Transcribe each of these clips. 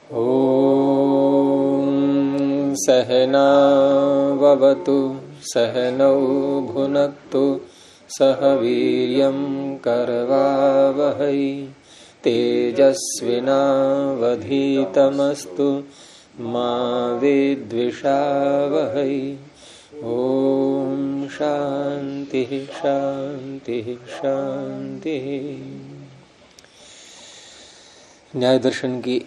ॐ सहनाववतु सहनौ भुनक्तु सह वीर्यं करवावहै तेजस्विनावधीतमस्तु मा विद्विषावहै। ॐ शांति शांति शांति। न्याय दर्शन की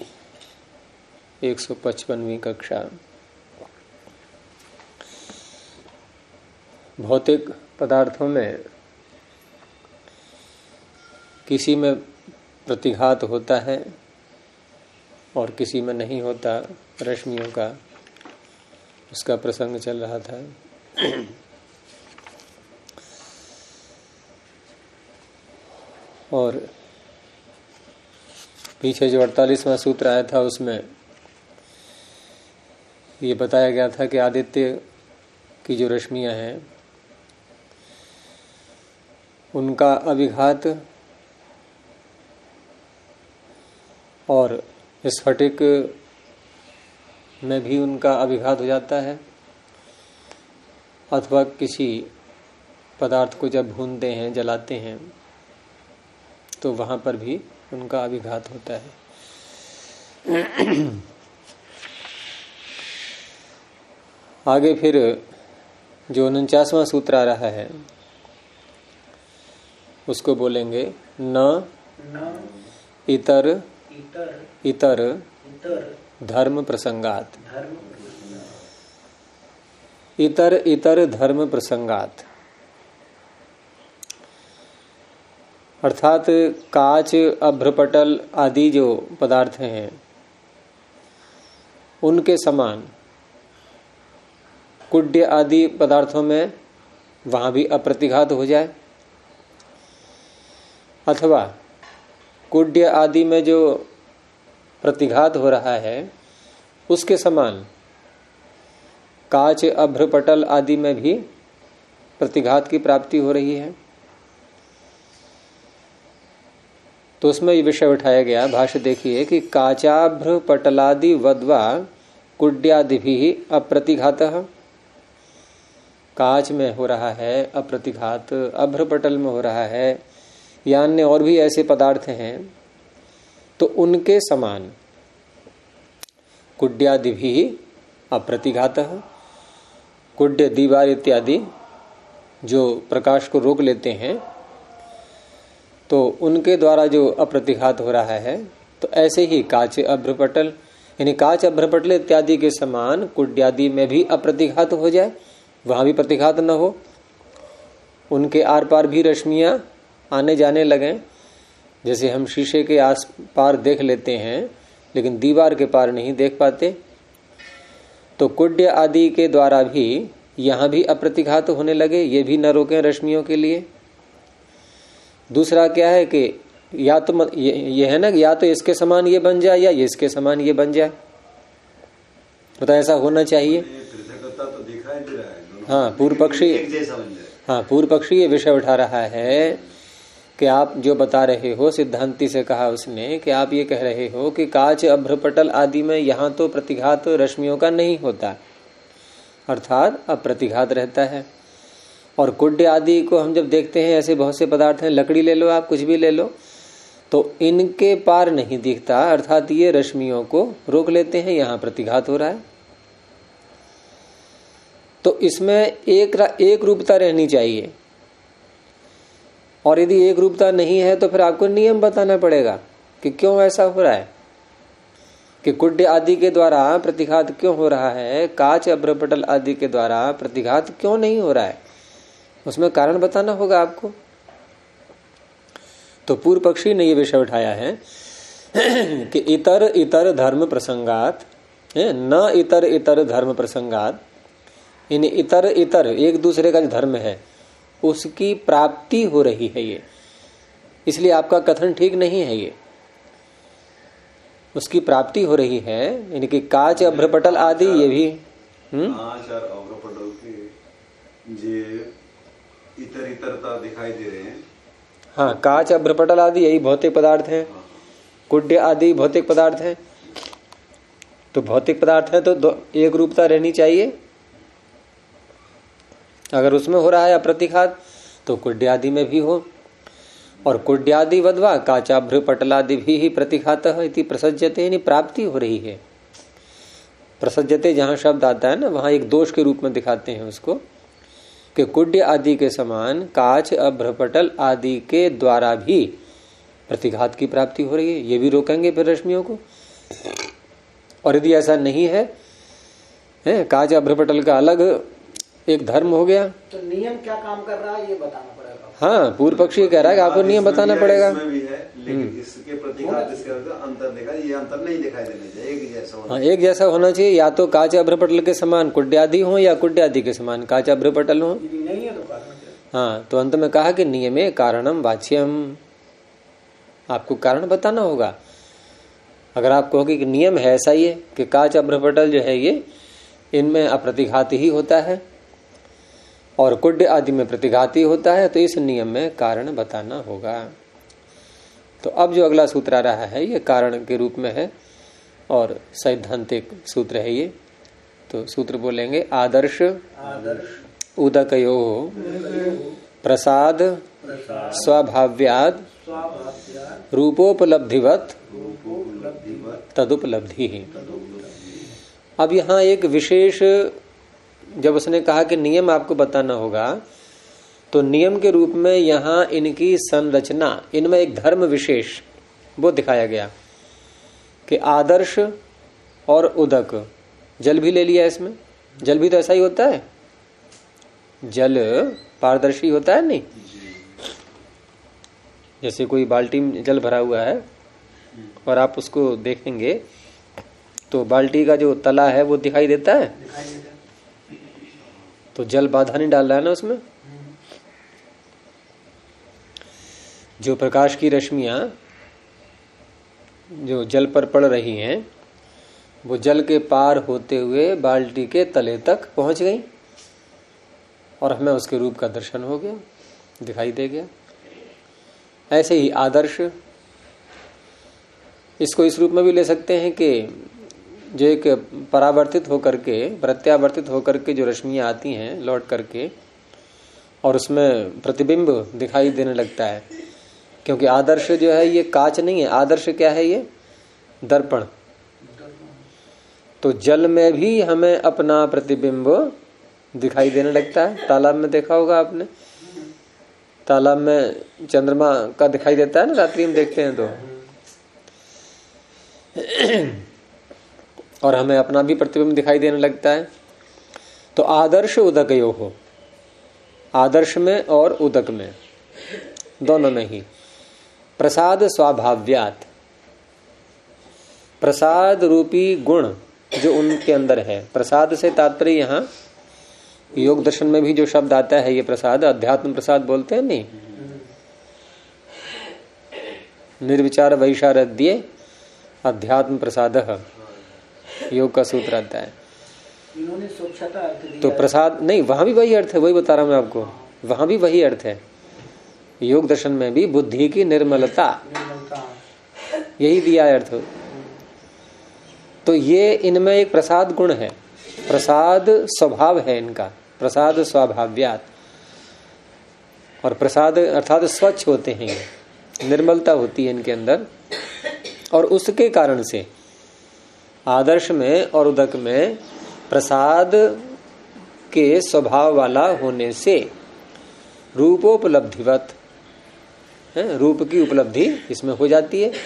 155वीं कक्षा। भौतिक पदार्थों में किसी में प्रतिघात होता है और किसी में नहीं होता। रश्मियों का उसका प्रसंग चल रहा था। और पीछे जो 48वां सूत्र आया था उसमें ये बताया गया था कि आदित्य की जो रश्मियां हैं उनका अभिघात और स्फटिक में भी उनका अभिघात हो जाता है, अथवा किसी पदार्थ को जब भूनते हैं जलाते हैं तो वहां पर भी उनका अभिघात होता है। आगे फिर जो 49वां सूत्र आ रहा है उसको बोलेंगे न इतर धर्म प्रसंगात। इतर धर्म प्रसंगात अर्थात कांच अभ्रपटल आदि जो पदार्थ हैं उनके समान कुड्य आदि पदार्थों में वहां भी अप्रतिघात हो जाए, अथवा कुड्य आदि में जो प्रतिघात हो रहा है उसके समान कांच अभ्रपटल आदि में भी प्रतिघात की प्राप्ति हो रही है। तो उसमें ये विषय उठाया गया। भाष्य देखिए कि काचाभ्र पटलादि वद्वा कुड्यादि भी अप्रतिघातः। कांच में हो रहा है अप्रतिघात, अभ्रपटल में हो रहा है, या अन्य और भी ऐसे पदार्थ हैं तो उनके समान कुड्यादि भी अप्रतिघातः। कुड्य दीवार इत्यादि जो प्रकाश को रोक लेते हैं तो उनके द्वारा जो अप्रतिघात हो रहा है, तो ऐसे ही कांच अभ्रपटल यानी कांच अभ्रपटल इत्यादि के समान कुड्यादि में भी अप्रतिघात हो जाए, वहां भी प्रतिघात न हो, उनके आर पार भी रश्मियां आने जाने लगे। जैसे हम शीशे के आस पार देख लेते हैं लेकिन दीवार के पार नहीं देख पाते, तो कुड्य आदि के द्वारा भी यहां भी अप्रतिघात होने लगे, ये भी न रोकें रश्मियों के लिए। दूसरा क्या है कि या तो ये है ना कि या तो इसके समान ये बन जाए या इसके समान ये बन जाए, तो ऐसा होना चाहिए। तो दिखाई दे रहा है। हाँ, पूर्व पक्षी ये विषय उठा रहा है कि आप जो बता रहे हो, सिद्धांति से कहा उसने कि आप ये कह रहे हो कि कांच अभ्रपटल आदि में यहाँ तो प्रतिघात रश्मियों का नहीं होता, अर्थात अप्रतिघात रहता है। और कुड्य आदि को हम जब देखते हैं, ऐसे बहुत से पदार्थ हैं, लकड़ी ले लो, आप कुछ भी ले लो, तो इनके पार नहीं दिखता, अर्थात ये रश्मियों को रोक लेते हैं, यहाँ प्रतिघात हो रहा है। तो इसमें एक रूपता रहनी चाहिए, और यदि एक रूपता नहीं है तो फिर आपको नियम बताना पड़ेगा कि क्यों ऐसा हो रहा है, कि कुड्य आदि के द्वारा प्रतिघात क्यों हो रहा है, कांच अभ्रपटल आदि के द्वारा प्रतिघात क्यों नहीं हो रहा है, उसमें कारण बताना होगा आपको। तो पूर्व पक्षी ने यह विषय उठाया है कि इतर धर्म प्रसंगात, न इतर धर्म प्रसंगात, इन इतर एक दूसरे का जो धर्म है उसकी प्राप्ति हो रही है, ये इसलिए आपका कथन ठीक नहीं है। ये उसकी प्राप्ति हो रही है, यानी कि कांच अभ्रपटल आदि ये भी कांच और अभ्रपटल के जे इतरता दिखाई दे रहे हैं। हाँ, कांच अभ्रपटल आदि यही भौतिक पदार्थ हैं, कुड्य आदि भौतिक पदार्थ हैं, तो भौतिक पदार्थ है तो एक रूपता रहनी चाहिए। अगर उसमें हो रहा है अप्रतिघात तो कुड्यादि में भी हो। और कुड्यादि वद्वा काचाभ्र पटलादि भी ही प्रतिघातः इति प्रसज्यते, यानी प्राप्ति हो रही है। प्रसज्यते जहां शब्द आता है ना, वहां एक दोष के रूप में दिखाते हैं उसको कि कुड्य आदि के समान काच अभ्रपटल आदि के द्वारा भी प्रतिघात की प्राप्ति हो रही है। ये भी रोकेंगे फिर रश्मियों को। और यदि ऐसा नहीं है, काच अभ्रपटल का अलग एक धर्म हो गया, तो नियम क्या काम कर रहा है ये बताना पड़ेगा। हाँ, पूर्व पक्षी कह रहा है कि आपको नियम बताना पड़ेगा। इसमें भी है, लेकिन इसके प्रतिघात इसके अंतर देखा, ये अंतर नहीं दिखाई देना चाहिए, एक जैसा होना। हाँ, एक जैसा होना चाहिए। या तो काच अभ्रपटल के समान कुड्यादि हो या कुड्यादि के समान काच अभ्रपटल हो। नहीं है तो हाँ, तो अंत में कहा कि नियमे कारणम वाच्यम, आपको कारण बताना होगा। अगर आप कहोगे कि नियम है ऐसा ही है कि काच अभ्रपटल जो है ये इनमें अप्रतिघात ही होता है और कुड्य आदि में प्रतिघाती होता है, तो इस नियम में कारण बताना होगा। तो अब जो अगला सूत्र आ रहा है ये कारण के रूप में है और सैद्धांतिक सूत्र है ये। तो सूत्र बोलेंगे आदर्श उदकयो प्रसाद स्वभाव्याद रूपोपलब्धिवत तदुपलब्धि ही। अब यहाँ एक विशेष, जब उसने कहा कि नियम आपको बताना होगा, तो नियम के रूप में यहाँ इनकी संरचना, इनमें एक धर्म विशेष वो दिखाया गया कि आदर्श और उदक, जल भी ले लिया इसमें। जल भी तो ऐसा ही होता है, जल पारदर्शी होता है नहीं। जैसे कोई बाल्टी में जल भरा हुआ है और आप उसको देखेंगे तो बाल्टी का जो तला है वो दिखाई देता है, तो जल बाधा नहीं डाल रहा है ना उसमें। जो प्रकाश की रश्मियां जो जल पर पड़ रही हैं वो जल के पार होते हुए बाल्टी के तले तक पहुंच गई और हमें उसके रूप का दर्शन हो गया, दिखाई दे गया। ऐसे ही आदर्श, इसको इस रूप में भी ले सकते हैं कि जो एक परावर्तित होकर के, प्रत्यावर्तित होकर के जो रश्मियां आती हैं लौट करके और उसमें प्रतिबिंब दिखाई देने लगता है। क्योंकि आदर्श जो है ये कांच नहीं है, आदर्श क्या है, ये दर्पण। तो जल में भी हमें अपना प्रतिबिंब दिखाई देने लगता है। तालाब में देखा होगा आपने, तालाब में चंद्रमा का दिखाई देता है ना, रात्रि में देखते हैं तो। और हमें अपना भी प्रतिबिंब दिखाई देने लगता है। तो आदर्श उदकयो हो, आदर्श में और उदक में, दोनों में ही प्रसाद स्वाभाव्यात, प्रसाद रूपी गुण जो उनके अंदर है। प्रसाद से तात्पर्य यहाँ योग दर्शन में भी जो शब्द आता है ये प्रसाद, अध्यात्म प्रसाद बोलते हैं नहीं, निर्विचार वैशारद्ये अध्यात्म प्रसादः, योग का सूत्र आता है। इन्होंने स्वच्छता अर्थ दिया तो प्रसाद नहीं, वहां भी वही अर्थ है, वही बता रहा हूं मैं आपको, वहां भी वही अर्थ है। योग दर्शन में भी बुद्धि की निर्मलता, यही दिया अर्थ। तो ये इनमें एक प्रसाद गुण है, प्रसाद स्वभाव है इनका, प्रसाद स्वभाव्यात। और प्रसाद अर्थात स्वच्छ होते हैं, निर्मलता होती है इनके अंदर। और उसके कारण से आदर्श में और उदक में प्रसाद के स्वभाव वाला होने से रूपोपलब्धिवत, रूप की उपलब्धि इसमें हो जाती है।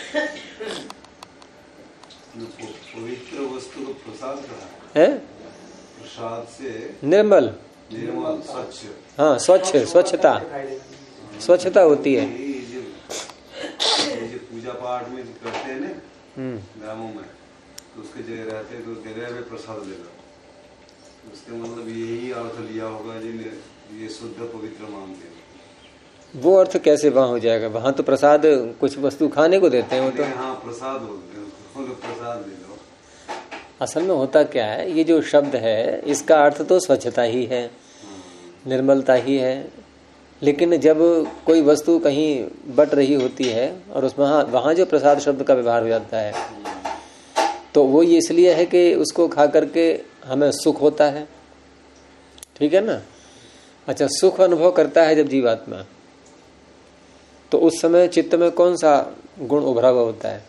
पवित्र वस्तु को प्रसाद है, प्रसाद से निर्मल, निर्मल, स्वच्छ। हाँ, स्वच्छ, स्वच्छता, स्वच्छता होती है। ये जो पूजा पाठ में जो करते हैं ना ग्रामों में, तो उसके जगह रहते हैं तो जगह में प्रसाद देना, उसके मतलब यही अर्थ लिया होगा जिन्हें ये शुद्ध पवित्र मानते हैं। वो अर्थ कैसे वहां हो जाएगा? वहां तो प्रसाद कुछ वस्तु खाने को देते हैं, वो तो हाँ प्रसाद बोलते हैं, प्रसाद दे दो। असल में होता क्या है, ये जो शब्द है इसका अर्थ तो स्वच्छता ही है, निर्मलता ही है। लेकिन जब कोई वस्तु कहीं बट रही होती है और उसमें वहां जो प्रसाद शब्द का व्यवहार हो जाता है, तो वो ये इसलिए है कि उसको खा करके हमें सुख होता है, ठीक है ना। अच्छा, सुख अनुभव करता है जब जीवात्मा, तो उस समय चित्त में कौन सा गुण उभरा हुआ होता है?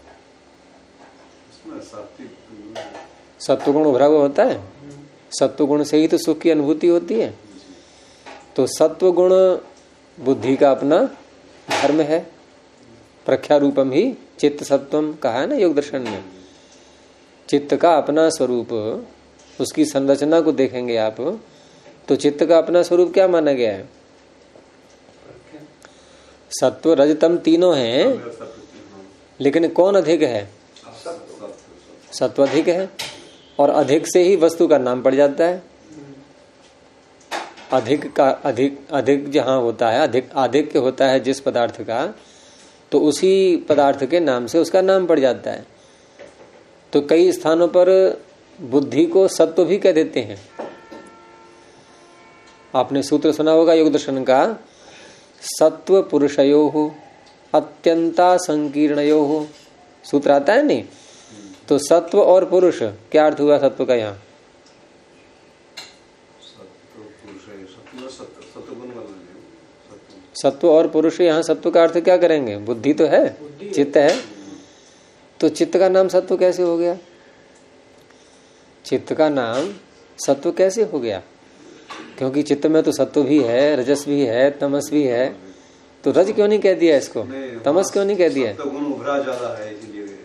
सत्व गुण उभरा हुआ होता है। सत्व गुण से ही तो सुख की अनुभूति होती है। तो सत्व गुण बुद्धि का अपना धर्म है। प्रख्या रूपम ही चित्त सत्वम कहा है ना योग दर्शन में। चित्त का अपना स्वरूप, उसकी संरचना को देखेंगे आप तो चित्त का अपना स्वरूप क्या माना गया है? सत्व रजतम तीनों हैं, लेकिन कौन अधिक है? सत्व अधिक है, और अधिक से ही वस्तु का नाम पड़ जाता है। अधिक का अधिक जहां होता है, अधिक होता है जिस पदार्थ का, तो उसी पदार्थ के नाम से उसका नाम पड़ जाता है। तो कई स्थानों पर बुद्धि को सत्व भी कह देते हैं। आपने सूत्र सुना होगा योग दर्शन का, सत्व पुरुषयो अत्यंता संकीर्णयो, सूत्र आता है नहीं। तो सत्व और पुरुष क्या अर्थ हुआ सत्व का? यहाँ सत्व और पुरुष, यहाँ सत्व का अर्थ क्या करेंगे? बुद्धि तो है, चित्त है। तो चित्त का नाम सत्व कैसे हो गया? चित्त का नाम सत्व कैसे हो गया? क्योंकि चित्त में तो सत्व भी है, रजस भी है, तमस भी है। तो रज क्यों नहीं कह दिया इसको? तमस क्यों नहीं कह दिया? उभरा ज्यादा है,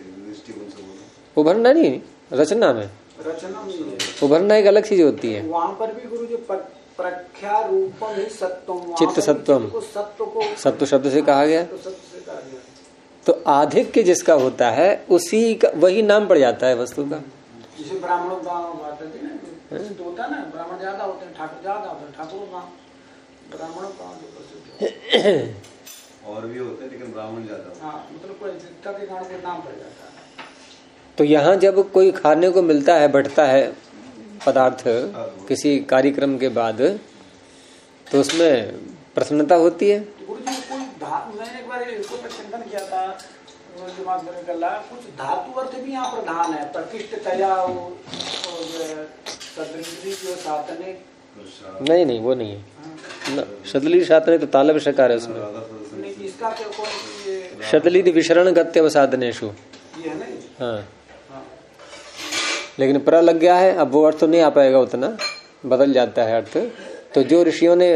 उभरना नहीं, रचना में उभरना एक अलग चीज होती है। वहाँ पर भी गुरु जी प्रख्या रूपम ही सत्वम, चित्त सत्वम, सत्व शब्द से कहा गया। तो आधिक्य जिसका होता है उसी का वही नाम पड़ जाता है वस्तु का। जैसे ब्राह्मणों का बात है ना, तो होता है ना, ब्राह्मण ज्यादा होते हैं, ठाकुर ज्यादा होते हैं, ठाकुरों का ब्राह्मणों का और भी होते हैं, लेकिन ब्राह्मण ज्यादा। हाँ, मतलब कोई जितना के कारण कोई नाम पड़ जाता है। तो यहाँ जब कोई खाने को मिलता है, बैठता है पदार्थ किसी कार्यक्रम के बाद, तो उसमें प्रसन्नता होती है। गुरु जी कोई मैंने एक बार इसको चिंतन किया था, दिमाग में निकल रहा, कुछ धातु अर्थ भी यहाँ प्रधान है, प्रतिष्ठ तया और सदृशी जो सातने। नहीं वो नहीं है। शतली सातने तो तालब शकार है उसमें। इसका क्या कौन? शतली विशरण गत्यवसाधनेषु, ये है नहीं। हाँ, लेकिन प्र लग गया है, अब वो अर्थ तो नहीं आ पाएगा, उतना बदल जाता है अर्थ। तो जो ऋषियों ने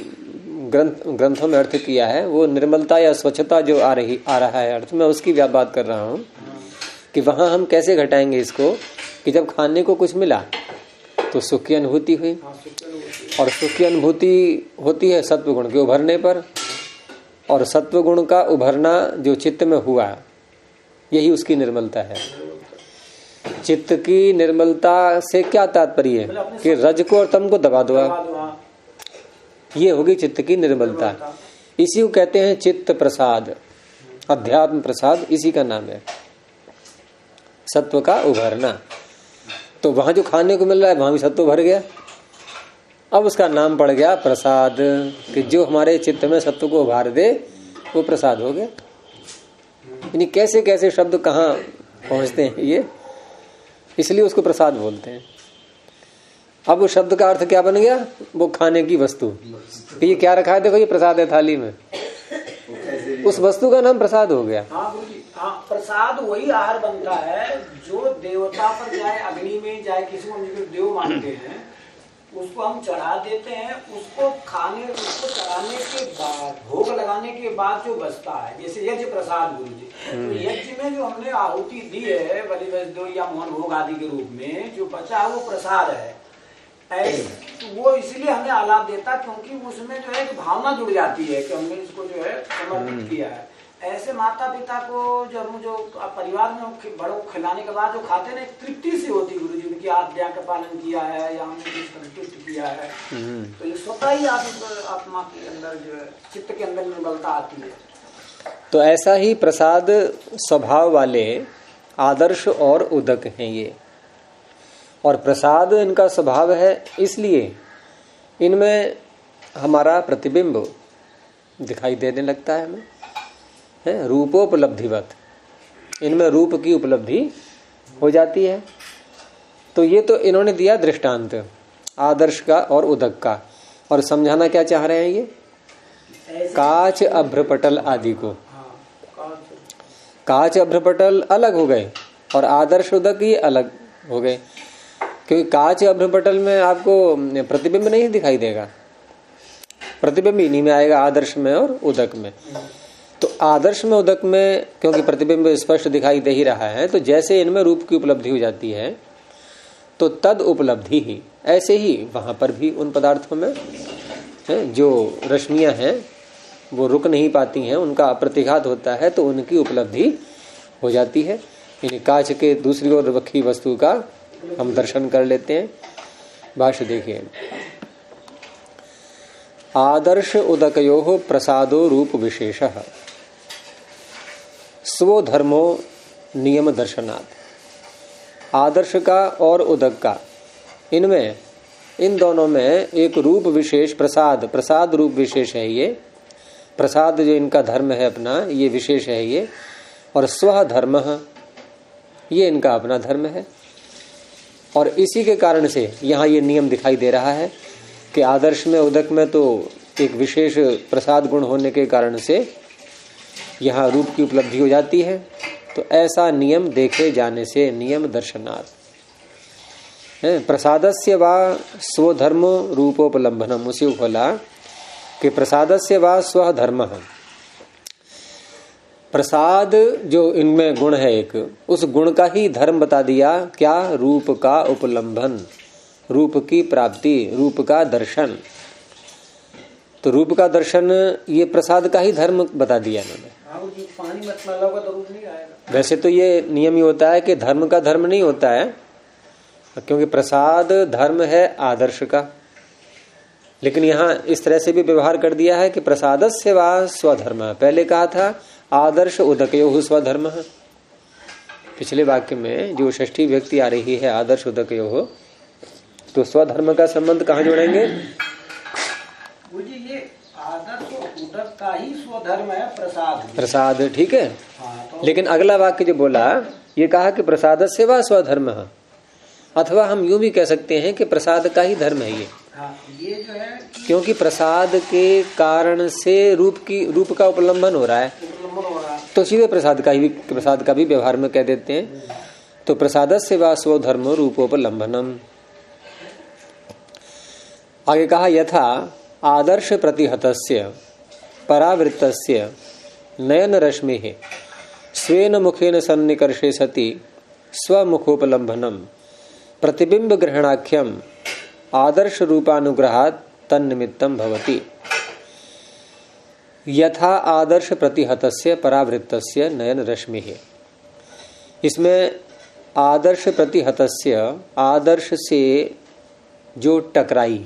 ग्रंथों में अर्थ किया है वो निर्मलता या स्वच्छता जो आ रहा है अर्थ, मैं उसकी बात कर रहा हूँ कि वहां हम कैसे घटाएंगे इसको कि जब खाने को कुछ मिला तो सुख की अनुभूति हुई, और सुख की अनुभूति होती है सत्व गुण के उभरने पर, और सत्व गुण का उभरना जो चित्त में हुआ यही उसकी निर्मलता है। चित्त की निर्मलता से क्या तात्पर्य है कि रज को और तम को दबा दो, ये होगी चित्त की निर्मलता। इसी को कहते हैं चित्त प्रसाद, अध्यात्म प्रसाद, इसी का नाम है सत्व का उभरना। तो वहां जो खाने को मिल रहा है वहां भी सत्व भर गया, अब उसका नाम पड़ गया प्रसाद, कि जो हमारे चित्त में सत्व को उभार दे वो प्रसाद हो गया। यानी कैसे कैसे शब्द कहाँ पहुंचते हैं ये, इसलिए उसको प्रसाद बोलते हैं। अब उस शब्द का अर्थ क्या बन गया? वो खाने की वस्तु। तो ये क्या रखा है? देखो ये प्रसाद है थाली में, उस वस्तु का नाम प्रसाद हो गया। हाँ गुरुजी, हाँ, प्रसाद वही आहार बनता है जो देवता पर जाए, अग्नि में जाए, किसी को हम देव मानते हैं, उसको हम चढ़ा देते हैं। उसको चढ़ाने के बाद, भोग लगाने के बाद जो बचता है, जैसे यज्ञ प्रसाद गुरु जी, तो यज्ञ में जो हमने आहुति दी है बलि वैद्य या मोहन भोग आदि के रूप में, जो बचा है वो प्रसाद है। वो इसलिए हमें आलाप देता क्योंकि उसमें जो है एक भावना जुड़ जाती है कि हमने इसको जो है समर्पित किया है। ऐसे माता पिता को जो परिवार में बड़ों को खिलाने के बाद जो खाते हैं, एक तृप्ति सी होती गुरु जी, उनकी आज्ञा का पालन किया है या हमने संतुष्ट किया है, तो ये स्वतः ही आत्मा के अंदर जो है, चित्त के अंदर निर्मलता आती है। तो ऐसा ही प्रसाद स्वभाव वाले आदर्श और उदक हैं ये, और प्रसाद इनका स्वभाव है, इसलिए इनमें हमारा प्रतिबिंब दिखाई देने लगता है हमें, है रूपोपलब्धिवत। इनमें रूप की उपलब्धि हो जाती है। तो ये तो इन्होंने दिया दृष्टांत आदर्श का और उदक का, और समझाना क्या चाह रहे हैं ये, काच अभ्रपटल आदि को। काच अभ्रपटल अलग हो गए और आदर्श उदक ही अलग हो गए, क्योंकि काच अभ्रपटल में आपको प्रतिबिंब नहीं दिखाई देगा, प्रतिबिंब इन्हीं में आएगा, आदर्श में और उदक में। तो आदर्श में उदक में क्योंकि प्रतिबिंब स्पष्ट दिखाई दे ही रहा है, तो जैसे इनमें रूप की उपलब्धि हो जाती है तो तद उपलब्धि ही, ऐसे ही वहां पर भी उन पदार्थों में जो रश्मियां हैं वो रुक नहीं पाती हैं, उनका प्रतिघात होता है, तो उनकी उपलब्धि हो जाती है। यानी कांच के दूसरी ओर रखी वस्तु का हम दर्शन कर लेते हैं। भाष्य देखिए, आदर्श उदकयोः प्रसादो रूप विशेषः स्वधर्मो नियम दर्शनात्। आदर्श का और उदक का, इनमें इन दोनों में एक रूप विशेष प्रसाद रूप विशेष है। ये प्रसाद जो इनका धर्म है अपना, ये विशेष है ये, और स्व धर्म ये इनका अपना धर्म है। और इसी के कारण से यहाँ ये नियम दिखाई दे रहा है कि आदर्श में उदक में तो एक विशेष प्रसाद गुण होने के कारण से यहाँ रूप की उपलब्धि हो जाती है। तो ऐसा नियम देखे जाने से, नियम दर्शनार्थ प्रसादस्य वा स्वधर्म रूपोपलम्भनम, उसी को खोला कि प्रसादस्य वा स्वधर्म, प्रसाद जो इनमें गुण है एक, उस गुण का ही धर्म बता दिया। क्या? रूप का उपलम्भन, रूप की प्राप्ति, रूप का दर्शन। तो रूप का दर्शन ये प्रसाद का ही धर्म बता दिया इन्होंने। पानी मत डालो तो रूप नहीं आएगा। वैसे तो ये नियम ही होता है कि धर्म का धर्म नहीं होता है, क्योंकि प्रसाद धर्म है आदर्श का, लेकिन यहाँ इस तरह से भी व्यवहार कर दिया है कि प्रसादस्य वा स्वधर्म। पहले कहा था आदर्श उदकयोः स्वधर्म, पिछले वाक्य में जो षष्ठी विभक्ति आ रही है आदर्श उदकयोः, तो स्वधर्म का संबंध कहाँ जोड़ेंगे? ये आदर्श उदक का ही स्वधर्म है प्रसाद, ठीक है। तो लेकिन अगला वाक्य जो बोला, ये कहा कि प्रसादस्य वा स्वधर्म, अथवा हम यूं भी कह सकते हैं कि प्रसाद का ही धर्म है ये। ये जो है क्योंकि प्रसाद के कारण से रूप का उपलम्बन हो रहा है, तो सीधे प्रसाद का भी व्यवहार में कह देते हैं। तो प्रसादस्य वा स्वधर्म रूपोपलम्बनम। आगे कहा यथा आदर्श प्रतिहतस्य परावृत्तस्य नयन रश्मिः स्वेन मुखेन सन्निकर्षे सति स्वमुखोपलम्भनम प्रतिबिंब ग्रहणाख्यम आदर्श रूपानुग्रहात् तन्निमित्तम भवति। यथा आदर्श प्रतिहतस्य परावृत्तस्य नयन रश्मिः, इसमें आदर्श प्रतिहतस्य, आदर्श से जो टकराई,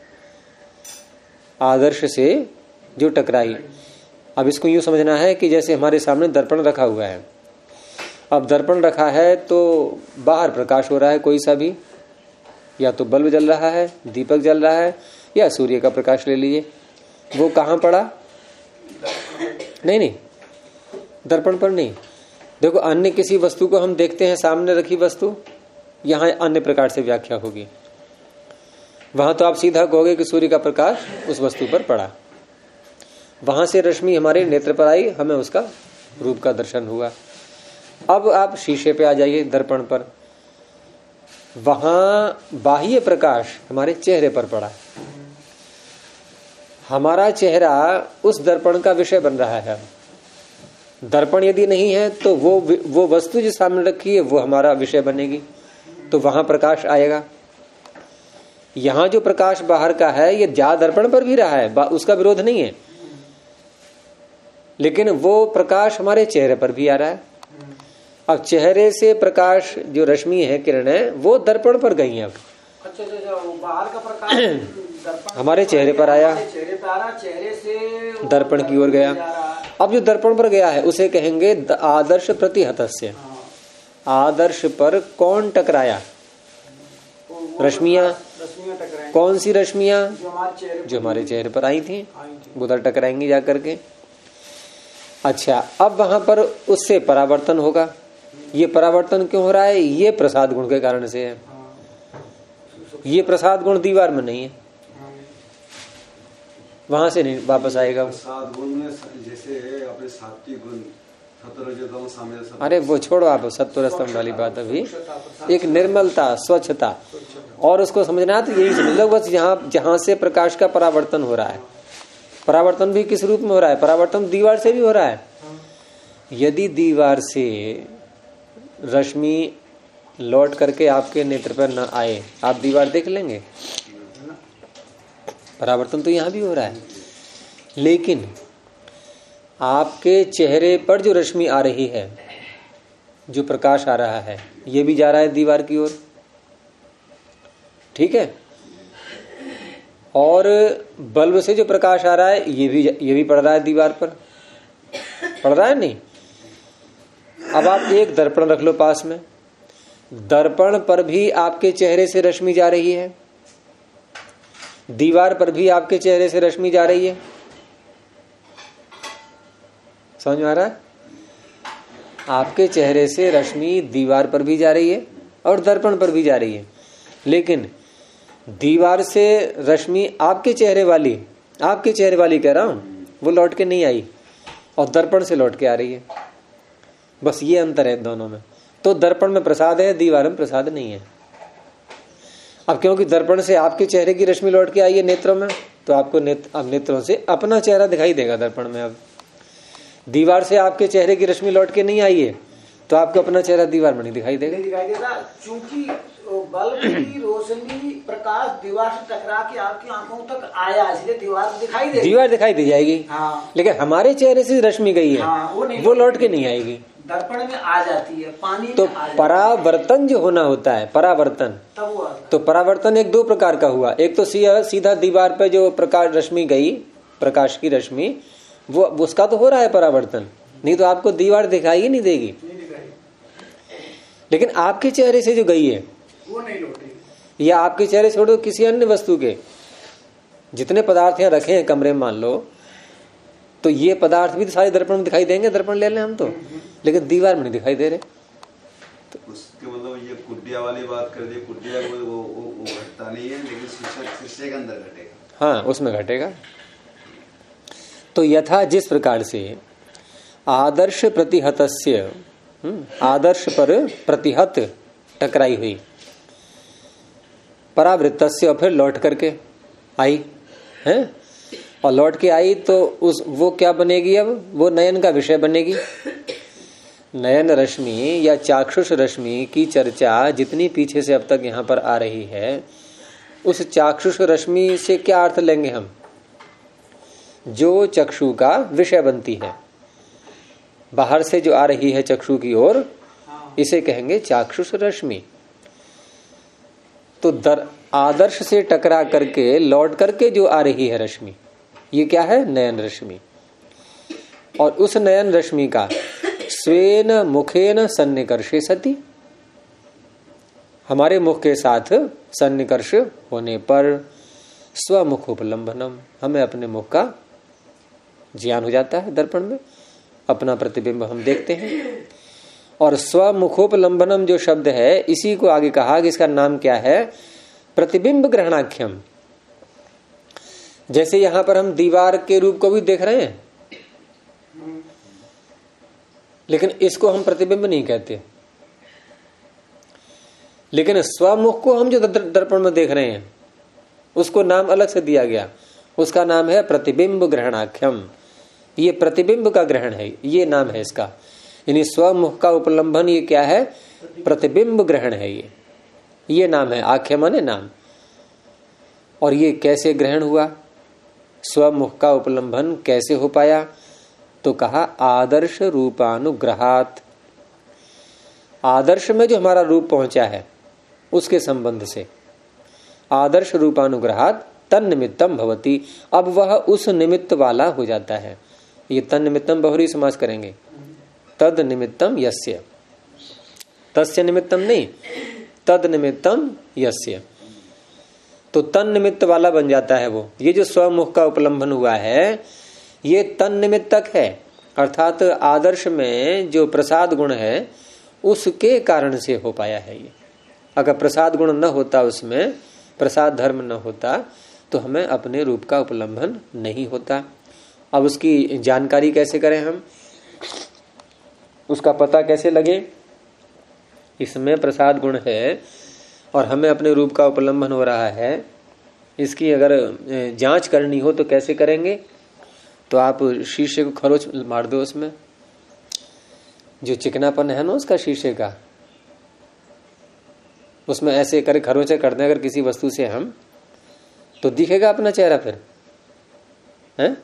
आदर्श से जो टकराई। अब इसको यूं समझना है कि जैसे हमारे सामने दर्पण रखा हुआ है, अब दर्पण रखा है तो बाहर प्रकाश हो रहा है कोई सा भी, या तो बल्ब जल रहा है, दीपक जल रहा है, या सूर्य का प्रकाश ले लीजिए। वो कहाँ पड़ा? नहीं, दर्पण पर नहीं। देखो अन्य किसी वस्तु को हम देखते हैं, सामने रखी वस्तु, यहाँ अन्य प्रकार से व्याख्या होगी। वहां तो आप सीधा कहोगे कि सूर्य का प्रकाश उस वस्तु पर पड़ा, वहां से रश्मि हमारे नेत्र पर आई, हमें उसका रूप का दर्शन हुआ। अब आप शीशे पे आ जाइए, दर्पण पर, वहां बाह्य प्रकाश हमारे चेहरे पर पड़ा, हमारा चेहरा उस दर्पण का विषय बन रहा है। दर्पण यदि नहीं है तो वो वस्तु जो सामने रखी है वो हमारा विषय बनेगी, तो वहां प्रकाश आएगा। यहां जो प्रकाश बाहर का है ये जा दर्पण पर भी रहा है, उसका विरोध नहीं है, लेकिन वो प्रकाश हमारे चेहरे पर भी आ रहा है। अब चेहरे से प्रकाश जो रश्मि है, किरणें, वो दर्पण पर गई हैं। अब बाहर का प्रकाश हमारे चेहरे पर आया, चेहरे से दर्पण की ओर गया। अब जो दर्पण पर गया है उसे कहेंगे आदर्श प्रतिहतस्य। आदर्श पर कौन टकराया? रश्मियां। कौन सी रश्मियां? जो हमारे चेहरे पर आई थी, उधर टकराएंगी जाकर के। अच्छा, अब वहां पर उससे परावर्तन होगा, ये परावर्तन क्यों हो रहा है? ये प्रसाद गुण के कारण से है। ये प्रसाद गुण दीवार में नहीं है, वहां से नहीं वापस आएगा। प्रसाद गुण में जैसे अपने सात्विक गुण अरे वो छोड़ो आप सत्व स्तंभ वाली बात। अभी एक निर्मलता, स्वच्छता, और उसको समझना तो यही समझ लो बस, जहां से प्रकाश का परावर्तन हो रहा है। परावर्तन भी किस रूप में हो रहा है? परावर्तन दीवार से भी हो रहा है। यदि दीवार से रश्मि लौट करके आपके नेत्र पर न आए, आप दीवार देख लेंगे? परावर्तन तो यहां भी हो रहा है, लेकिन आपके चेहरे पर जो रश्मि आ रही है, जो प्रकाश आ रहा है, ये भी जा रहा है दीवार की ओर, ठीक है? और बल्ब से जो प्रकाश आ रहा है, ये भी पड़ रहा है दीवार पर, पड़ रहा है नहीं? अब आप एक दर्पण रख लो पास में, दर्पण पर भी आपके चेहरे से रश्मि जा रही है, दीवार पर भी आपके चेहरे से रश्मि जा रही है। समझ में आ रहा है? आपके चेहरे से रश्मि दीवार पर भी जा रही है और दर्पण पर भी जा रही है, लेकिन दीवार से रश्मि आपके चेहरे वाली कह रहा हूं, वो लौट के नहीं आई और दर्पण से लौट के आ रही है। बस ये अंतर है दोनों में। तो दर्पण में प्रसाद है, दीवार में प्रसाद नहीं है। अब क्योंकि दर्पण से आपके चेहरे की रश्मि लौट के आई है नेत्रों में, तो आपको अब नेत्रों से अपना चेहरा दिखाई देगा दर्पण में। अब दीवार से आपके चेहरे की रश्मि लौट के नहीं आई है, तो आपको अपना चेहरा दीवार में नहीं दिखाई देगा। क्योंकि बल्ब की रोशनी प्रकाश दीवार से टकरा के आपकी आंखों तक आया, इसलिए दीवार दिखाई दे जाएगी। हाँ। लेकिन हमारे चेहरे से रश्मि गई है, हाँ, वो लौट के नहीं आएगी, दर्पण में आ जाती है, पानी तो परावर्तन जो होना होता है, परावर्तन, तो परावर्तन एक दो प्रकार का हुआ। एक तो सीधा दीवार पे जो प्रकाश रश्मि गई, प्रकाश की रश्मि, वो उसका तो हो रहा है परावर्तन, नहीं तो आपको दीवार दिखाई ही नहीं देगी। लेकिन आपके चेहरे से जो गई है वो नहीं लौटेगी। या आपके चेहरे छोड़ो किसी अन्य वस्तु के, जितने पदार्थ यहाँ रखे हैं कमरे में मान लो, तो ये पदार्थ भी तो सारे दर्पण में दिखाई देंगे, दर्पण ले लें हम तो, लेकिन दीवार में नहीं दिखाई दे रहे। तो उसके मतलब ये कुड्डिया वाली बात कर दी, कुड्डिया वो घटता नहीं है, लेकिन शीशे के अंदर घटेगा। हाँ, उसमें घटेगा। तो यथा जिस प्रकार से आदर्श प्रतिहतस्य, आदर्श पर प्रतिहत टकराई हुई, परावृत्तस्य, और फिर लौट करके आई है, और लौट के आई तो वो क्या बनेगी? अब वो नयन का विषय बनेगी। नयन रश्मि या चाक्षुष रश्मि की चर्चा जितनी पीछे से अब तक यहाँ पर आ रही है, उस चाक्षुष रश्मि से क्या अर्थ लेंगे हम? जो चक्षु का विषय बनती है, बाहर से जो आ रही है चक्षु की ओर, इसे कहेंगे चाक्षुष रश्मि। तो आदर्श से टकरा करके लौट करके जो आ रही है रश्मि, ये क्या है? नयन रश्मि। और उस नयन रश्मि का स्वेन मुखेन सन्निकर्षे सति, हमारे मुख के साथ सन्निकर्ष होने पर स्वमुखोपलंबनम, हमें अपने मुख का ज्ञान हो जाता है दर्पण में, अपना प्रतिबिंब हम देखते हैं। और स्वमुखोपलंबनम जो शब्द है, इसी को आगे कहा कि इसका नाम क्या है? प्रतिबिंब ग्रहणाख्यम। जैसे यहां पर हम दीवार के रूप को भी देख रहे हैं, लेकिन इसको हम प्रतिबिंब नहीं कहते, लेकिन स्वमुख को हम जो दर्पण में देख रहे हैं, उसको नाम अलग से दिया गया, उसका नाम है प्रतिबिंब ग्रहणाख्यम। ये प्रतिबिंब का ग्रहण है, ये नाम है इसका। यानी स्वमुख का उपलंबन ये क्या है? प्रतिबिंब ग्रहण है ये नाम है। आख्य माने नाम। और ये कैसे ग्रहण हुआ? स्वमुख का उपलंबन कैसे हो पाया? तो कहा आदर्श रूपानुग्रहात। आदर्श में जो हमारा रूप पहुंचा है उसके संबंध से, आदर्श रूपानुग्रहात तन निमित्तम भवति। अब वह उस निमित्त वाला हो जाता है। ये तन निमित्तम बहुरी समास करेंगे। तद निमित्तम यस्य, तस्य निमित्तम नहीं, तद निमित्तम यस्य। तो तन निमित्त वाला बन जाता है वो। ये जो स्वमुख का उपलंबन हुआ है ये तन निमित्तक है, अर्थात आदर्श में जो प्रसाद गुण है उसके कारण से हो पाया है ये। अगर प्रसाद गुण न होता, उसमें प्रसाद धर्म न होता, तो हमें अपने रूप का उपलम्भन नहीं होता। अब उसकी जानकारी कैसे करें हम, उसका पता कैसे लगे? इसमें प्रसाद गुण है और हमें अपने रूप का उपलम्भन हो रहा है, इसकी अगर जांच करनी हो तो कैसे करेंगे? तो आप शीशे को खरोच मार दो, उसमें जो चिकनापन है ना उसका शीशे का, उसमें ऐसे करे खरोचे कर दें अगर किसी वस्तु से हम, तो दिखेगा अपना चेहरा फिर है?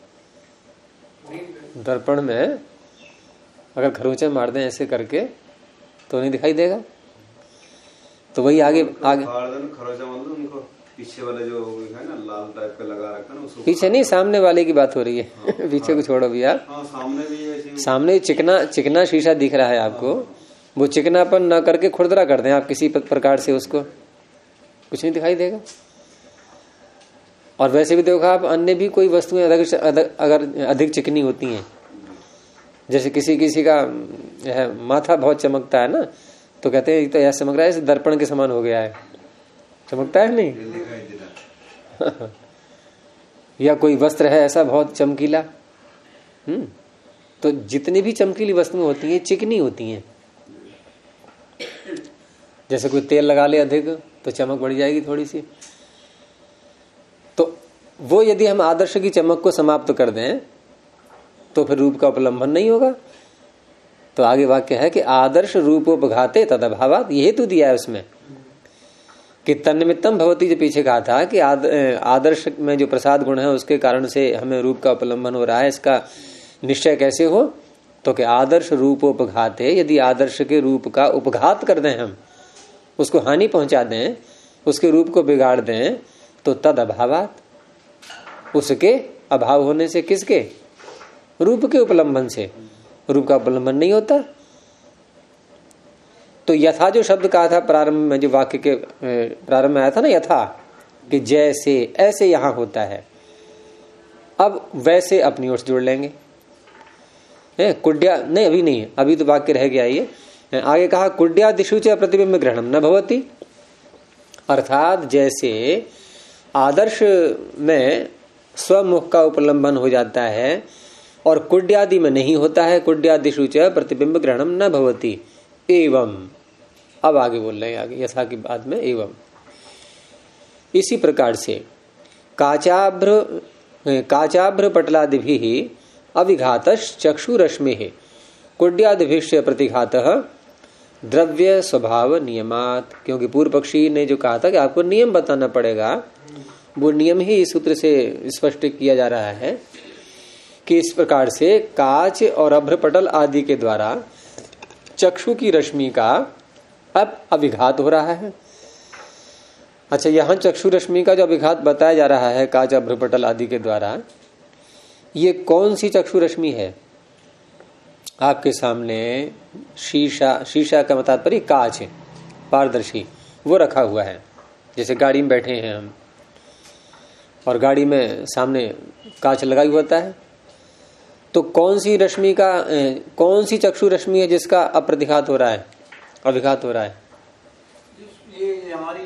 दर्पण में अगर खरोचे मार दें ऐसे करके तो नहीं दिखाई देगा। तो वही आगे खरोचा मतलब उनको पीछे वाले जो है ना लाल टाइप का लगा रखा ना, उसको पीछे नहीं, सामने वाले की बात हो रही है। हाँ, पीछे को छोड़ो भैया। सामने भी सामने चिकना शीशा दिख रहा है आपको, वो चिकनापन ना करके खुरदरा कर दें आप किसी प्रकार से, उसको कुछ नहीं दिखाई देगा। और वैसे भी देखो आप, अन्य भी कोई वस्तुएं अगर अधिक चिकनी होती हैं, जैसे किसी का माथा बहुत चमकता है ना, तो कहते हैं तो ऐसा चमक रहा है, दर्पण के समान हो गया है, चमकता है नहीं? या कोई वस्त्र है ऐसा बहुत चमकीला, तो जितनी भी चमकीली वस्तुएं होती हैं चिकनी होती हैं। जैसे कोई तेल लगा ले अधिक तो चमक बढ़ जाएगी थोड़ी सी, तो वो यदि हम आदर्श की चमक को समाप्त कर दें तो फिर रूप का उपलम्भन नहीं होगा। तो आगे वाक्य है कि आदर्श रूपोपघाते तदभावात, ये हेतु दिया है उसमें कि तन्निमित्तम भवती, जो पीछे कहा था कि आदर्श में जो प्रसाद गुण है उसके कारण से हमें रूप का उपलम्भन हो रहा है, इसका निश्चय कैसे हो? तो कि आदर्श रूपोपघाते, यदि आदर्श के रूप का उपघात कर दें, हम उसको हानि पहुंचा दें, उसके रूप को बिगाड़ दें, तो तद अभावात, उसके अभाव होने से, किसके? रूप के उपलम्भन से रूप का उपलम्भन नहीं होता। तो यथा जो शब्द कहा था प्रारंभ में, जो वाक्य के प्रारंभ में आया था ना, यथा कि जैसे, ऐसे यहां होता है। अब वैसे अपनी ओर से जोड़ लेंगे। कुड्या नहीं, अभी नहीं, अभी तो वाक्य रह गया ये। आगे कहा कुड्या दिशु च प्रतिबिंब ग्रहणम न भवति, अर्थात जैसे आदर्श में स्वमुख का उपलम्बन हो जाता है और कुड्यादि में नहीं होता है, कुड्यादिशु च प्रतिबिंब ग्रहणम न भवति एवं। अब आगे बोल रहे हैं, आगे यथा की बाद में एवं। इसी प्रकार से काचाभ्र पटलादि अविघात चक्षुरश्मि कुड्यादिभिश्च प्रतिघातः द्रव्य स्वभाव नियमात। क्योंकि पूर्व पक्षी ने जो कहा था कि आपको नियम बताना पड़ेगा, वो नियम ही इस सूत्र से स्पष्ट किया जा रहा है कि इस प्रकार से काच और अभ्रपटल आदि के द्वारा चक्षु की रश्मि का अब अभिघात हो रहा है। अच्छा, यहां चक्षु रश्मि का जो अभिघात बताया जा रहा है काच अभ्रपटल आदि के द्वारा, ये कौन सी चक्षु रश्मि है? आपके सामने शीशा का तात्पर्य कांच है, पारदर्शी, वो रखा हुआ है। जैसे गाड़ी में बैठे हैं हम और गाड़ी में सामने कांच लगा हुआ होता है, तो कौन सी रश्मि का, कौन सी चक्षु रश्मि है जिसका अप्रतिघात हो रहा है, अभिघात हो रहा है? ये हमारी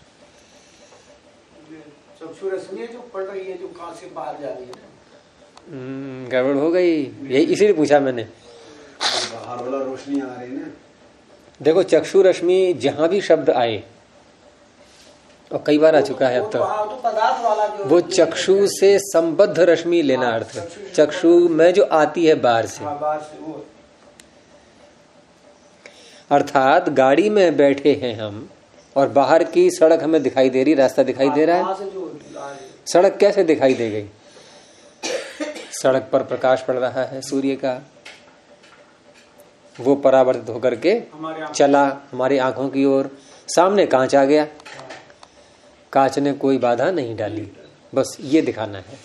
चक्षु रश्मि है जो पड़ रही है, जो कांच से बाहर जा रही है। गड़बड़ हो गई, यही इसीलिए पूछा मैंने। बाहर वाला रोशनी आ रही है ना। देखो चक्षु रश्मि जहां भी शब्द आए, और कई बार आ चुका है अब तक, तो वो चक्षु से संबद्ध रश्मि लेना अर्थ है। चक्षु में जो आती है बाहर से, अर्थात गाड़ी में बैठे हैं हम और बाहर की सड़क हमें दिखाई दे रही, रास्ता दिखाई दे रहा है। सड़क कैसे दिखाई दे गई? सड़क पर प्रकाश पड़ रहा है सूर्य का, वो परावर्तित होकर के चला हमारी आंखों की ओर, सामने कांच आ गया, कांच ने कोई बाधा नहीं डाली, बस ये दिखाना है।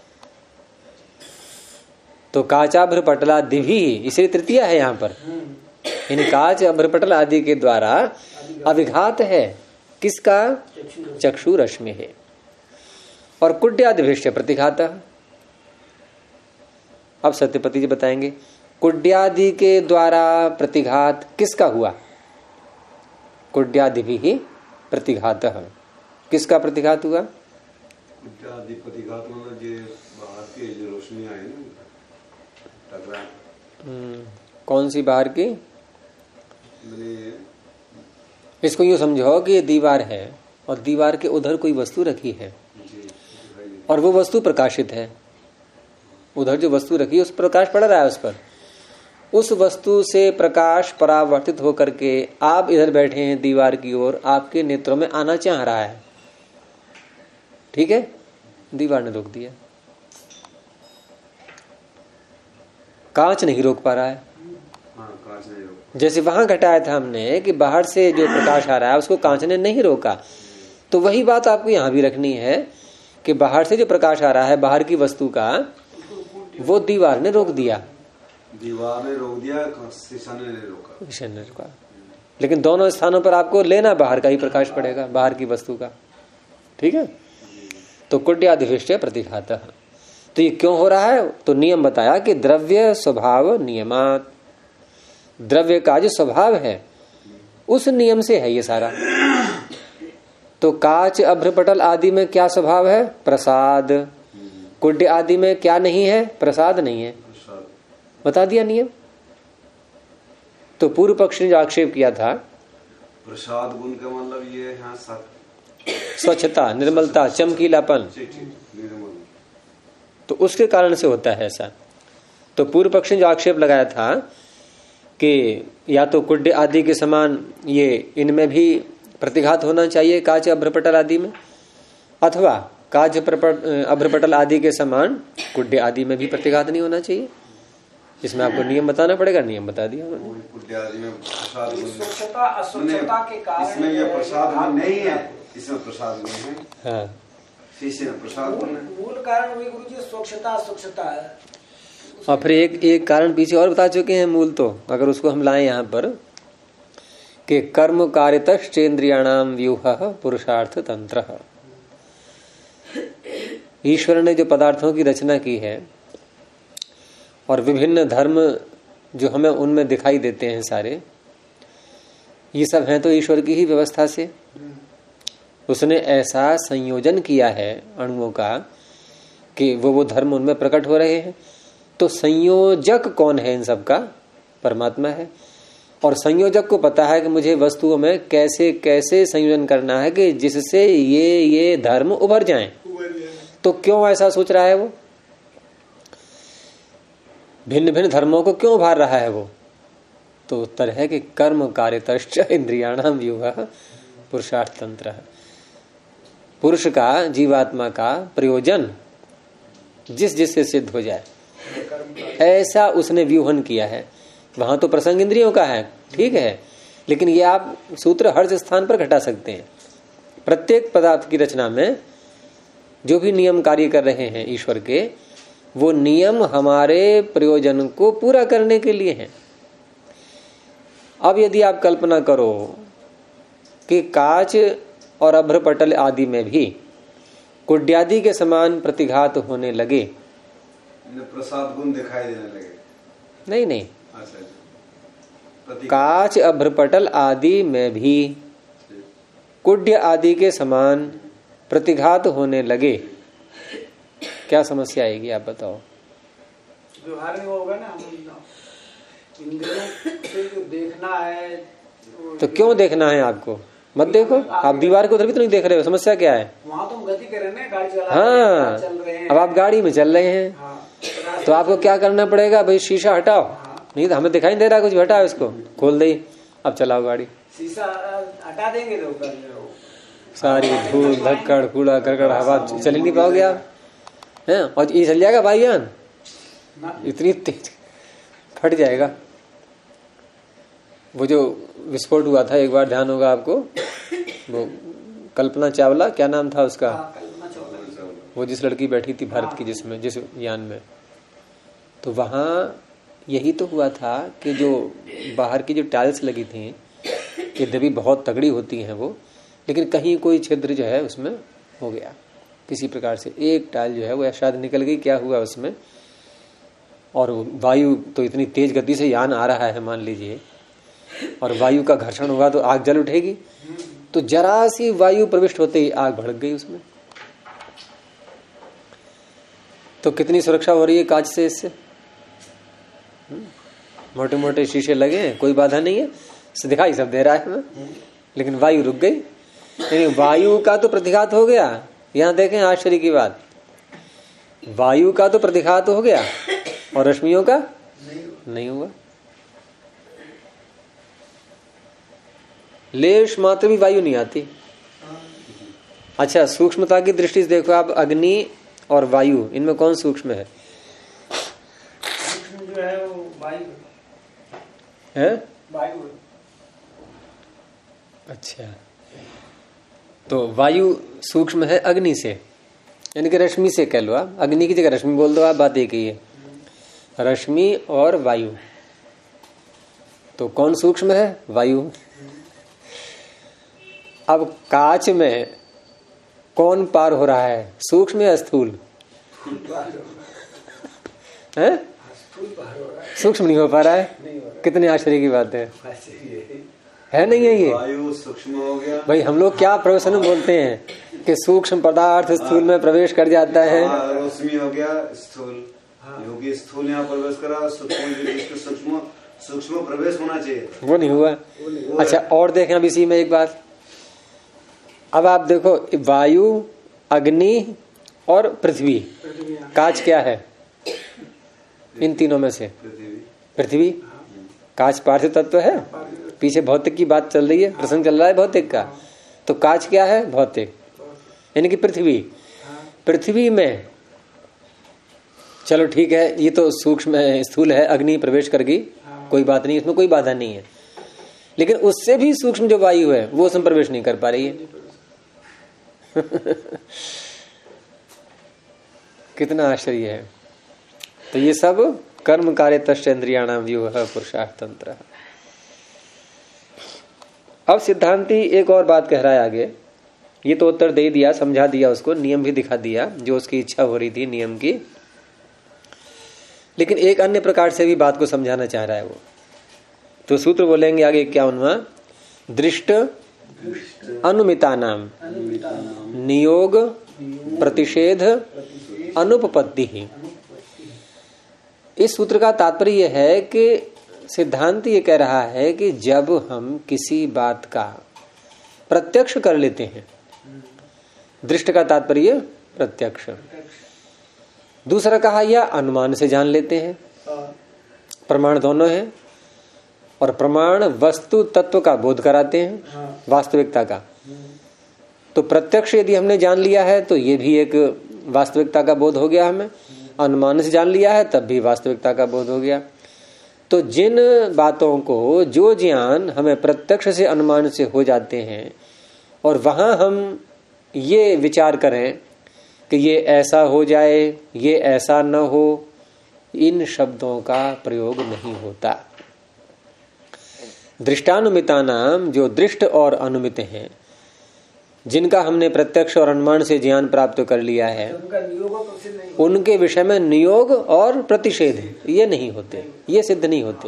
तो काचाभ्रपटल आदि भी, इसलिए तृतीया है यहाँ पर, इन काच अभ्रपटल आदि के द्वारा अभिघात है, किसका? चक्षु रश्मि है। और कुड्यादिभिश्च प्रतिघात। अब सत्यपति जी बताएंगे कुड्यादि के द्वारा प्रतिघात किसका हुआ? कुड्यादि भी प्रतिघात, किसका प्रतिघात हुआ? कुड्यादि प्रतिघात मतलब जे बाहर की जो रोशनी आई ना टकरा। कौन सी बाहर की? इसको यूं समझो कि ये दीवार है और दीवार के उधर कोई वस्तु रखी है और वो वस्तु प्रकाशित है। उधर जो वस्तु रखी है उस प्रकाश पड़ रहा है उस पर। उस वस्तु से प्रकाश परावर्तित होकर के आप इधर बैठे हैं दीवार की ओर, आपके नेत्रों में आना चाह रहा है, ठीक है? दीवार ने रोक दिया। कांच नहीं रोक पा रहा है। कांच नहीं रोक। जैसे वहां घटाया था हमने कि बाहर से जो प्रकाश आ रहा है उसको कांच ने नहीं रोका, तो वही बात आपको यहां भी रखनी है कि बाहर से जो प्रकाश आ रहा है बाहर की वस्तु का, वो दीवार ने रोक दिया। दीवार ने रोक दिया, शीशा ने नहीं रोका। शीशा ने रोका, लेकिन दोनों स्थानों पर आपको लेना बाहर का ही प्रकाश पड़ेगा, बाहर की वस्तु का, ठीक है? तो कुड्यादिविष्ट प्रतिघात। तो ये क्यों हो रहा है? तो नियम बताया कि द्रव्य स्वभाव नियमात, द्रव्य का जो स्वभाव है उस नियम से है ये सारा। तो कांच अभ्रपटल आदि में क्या स्वभाव है? प्रसाद। कुड्य आदि में क्या नहीं है? प्रसाद नहीं है। बता दिया नियम। तो पूर्व पक्ष ने जो आक्षेप किया था, प्रसाद गुण का मतलब ये है स्वच्छता, निर्मलता, चमकीलापन, तो उसके कारण से होता है ऐसा। तो पूर्व पक्ष ने जो आक्षेप लगाया था कि या तो कुड्य आदि के समान ये इनमें भी प्रतिघात होना चाहिए काच अभ्रपटल आदि में, अथवा काच अभ्रपटल आदि के समान कुड्य आदि में भी प्रतिघात नहीं होना चाहिए। इसमें आपको नियम बताना पड़ेगा, नियम बता दिया उन्होंने। स्वच्छता अस्वच्छता के कारण इसमें ये प्रसाद नहीं है, इसमें प्रसाद नहीं है। हाँ, शीशे में प्रसाद मूल कारण वही गुरु जी स्वच्छता अस्वच्छता है। और फिर एक कारण पीछे और बता चुके हैं मूल, तो अगर उसको हम लाएं यहाँ पर कि कर्म कारितश्चेन्द्रियाणाम व्यूह पुरुषार्थ तंत्र। ईश्वर ने जो पदार्थों की रचना की है और विभिन्न धर्म जो हमें उनमें दिखाई देते हैं सारे, ये सब हैं तो ईश्वर की ही व्यवस्था से। उसने ऐसा संयोजन किया है अणुओं का कि वो धर्म उनमें प्रकट हो रहे हैं। तो संयोजक कौन है इन सब का? परमात्मा है। और संयोजक को पता है कि मुझे वस्तुओं में कैसे कैसे संयोजन करना है कि जिससे ये धर्म उभर जाएं। तो क्यों ऐसा सोच रहा है वो? भिन्न भिन्न धर्मों को क्यों उभार रहा है वो? तो उत्तर है कि कर्म कारितश्च इंद्रियाणाम व्यूह पुरुषार्थ तंत्र। पुरुष का, जीवात्मा का प्रयोजन जिससे सिद्ध हो जाए ऐसा उसने व्यूहन किया है। वहां तो प्रसंग इंद्रियों का है, ठीक है, लेकिन ये आप सूत्र हर स्थान पर घटा सकते हैं। प्रत्येक पदार्थ की रचना में जो भी नियम कार्य कर रहे हैं ईश्वर के, वो नियम हमारे प्रयोजन को पूरा करने के लिए हैं। अब यदि आप कल्पना करो कि कांच और अभ्रपटल आदि में भी कुड्यादि के समान प्रतिघात होने लगे, प्रसाद गुण दिखाई देने लगे। नहीं, कांच अभ्रपटल आदि में भी कुड्य आदि के समान प्रतिघात होने लगे, क्या समस्या आएगी आप बताओ? व्यवहार में होगा ना, इंद्रियों से जो देखना है। तो क्यों देखना है आपको? मत देखो, आप दीवार को उधर भी तो नहीं देख रहे हो, समस्या क्या है? वहाँ तो हम गति कर रहे हैं, गाड़ी चला हाँ, चल रहे हैं। अब आप गाड़ी में चल रहे हैं। हाँ, तो आपको क्या करना पड़ेगा भाई? शीशा हटाओ। हाँ। नहीं तो हमें दिखाई दे रहा कुछ, हटाओ इसको, खोल दे, अब चलाओ गाड़ी। शीशा हटा देंगे तो सारी धूल धक्कड़ कूड़ा करकड़ हवा चल नहीं पाओगे आप हैं, और ये चल जाएगा भाईजान, इतनी तेज फट जाएगा। वो जो विस्फोट हुआ था एक बार, ध्यान होगा आपको, वो कल्पना चावला, क्या नाम था उसका, वो जिस लड़की बैठी थी भारत की जिसमें, जिस यान में, तो वहां यही तो हुआ था कि जो बाहर की जो टाइल्स लगी थी, यद्यपि बहुत तगड़ी होती हैं वो, लेकिन कहीं कोई छिद्र जो है उसमें हो गया किसी प्रकार से, एक टाइल जो है वो शायद निकल गई, क्या हुआ उसमें, और वायु तो इतनी तेज गति से यान आ रहा है मान लीजिए, और वायु का घर्षण होगा तो आग जल उठेगी। तो जरा सी वायु प्रविष्ट होते ही आग भड़क गई उसमें। तो कितनी सुरक्षा हो रही है कांच से, इससे मोटे मोटे शीशे लगे हैं, कोई बाधा नहीं है, दिखाई सब दे रहा है हमें, लेकिन वायु रुक गई। यानी वायु का तो प्रतिघात हो गया। यहां देखें आश्चर्य की बात, वायु का तो प्रतिघात हो गया और रश्मियों का नहीं हुआ। लेश मात्र भी वायु नहीं आती। अच्छा, सूक्ष्मता की दृष्टि से देखो आप, अग्नि और वायु, इनमें कौन सूक्ष्म है? सूक्ष्म जो है वो वायु है, वायु। अच्छा, तो वायु सूक्ष्म है अग्नि से, यानी कि रश्मि से कह लो आप, अग्नि की जगह रश्मि बोल दो आप, बात एक ही है, रश्मि और वायु। तो कौन सूक्ष्म है? वायु। अब कांच में कौन पार हो रहा है, सूक्ष्म या स्थूल? है? सूक्ष्म नहीं हो पा रहा है। कितने आश्चर्य की बात है नहीं है ये? वायु सूक्ष्म हो गया भाई। हम लोग क्या प्रवचन बोलते हैं कि सूक्ष्म पदार्थ स्थूल में प्रवेश कर जाता है। रश्मि हो गया स्थूल, क्योंकि स्थूल यहाँ प्रवेश करा, सूक्ष्म सूक्ष्म प्रवेश होना चाहिए, वो नहीं हुआ। अच्छा, और देखें अब इसी में एक बात, अब आप देखो, वायु, अग्नि और पृथ्वी, कांच क्या है इन तीनों में से? पृथ्वी। कांच पार्थिव तत्व है, पीछे भौतिक की बात चल रही है, प्रसंग चल रहा है भौतिक का, तो कांच क्या है? भौतिक, यानी कि पृथ्वी। पृथ्वी में चलो ठीक है, ये तो सूक्ष्म है, स्थूल है, अग्नि प्रवेश कर गई, कोई बात नहीं, इसमें कोई बाधा नहीं है, लेकिन उससे भी सूक्ष्म जो वायु है वो उसमें प्रवेश नहीं कर पा रही है। कितना आश्चर्य है। तो ये सब कर्म कार्य तस्चेन्द्रियाणाम व्यूह पुरुषार्थ तंत्र। अब सिद्धांती एक और बात कह रहा है आगे, ये तो उत्तर दे दिया, समझा दिया उसको, नियम भी दिखा दिया जो उसकी इच्छा हो रही थी नियम की, लेकिन एक अन्य प्रकार से भी बात को समझाना चाह रहा है वो। तो सूत्र बोलेंगे आगे 51वां, दृष्ट अनुमिता नाम नियोग प्रतिषेध अनुपपत्ति ही। इस सूत्र का तात्पर्य है कि सिद्धांत ये कह रहा है कि जब हम किसी बात का प्रत्यक्ष कर लेते हैं, दृष्ट का तात्पर्य प्रत्यक्ष, दूसरा कहा या अनुमान से जान लेते हैं, प्रमाण दोनों है, और प्रमाण वस्तु तत्व का बोध कराते हैं, वास्तविकता का। तो प्रत्यक्ष यदि हमने जान लिया है तो ये भी एक वास्तविकता का बोध हो गया हमें, अनुमान से जान लिया है तब भी वास्तविकता का बोध हो गया। तो जिन बातों को, जो ज्ञान हमें प्रत्यक्ष से अनुमान से हो जाते हैं, और वहां हम ये विचार करें कि ये ऐसा हो जाए, ये ऐसा न हो, इन शब्दों का प्रयोग नहीं होता। दृष्टानुमिता नाम, जो दृष्ट और अनुमित हैं, जिनका हमने प्रत्यक्ष और अनुमान से ज्ञान प्राप्त कर लिया है, उनके विषय में नियोग और प्रतिषेध ये नहीं होते, ये सिद्ध नहीं होते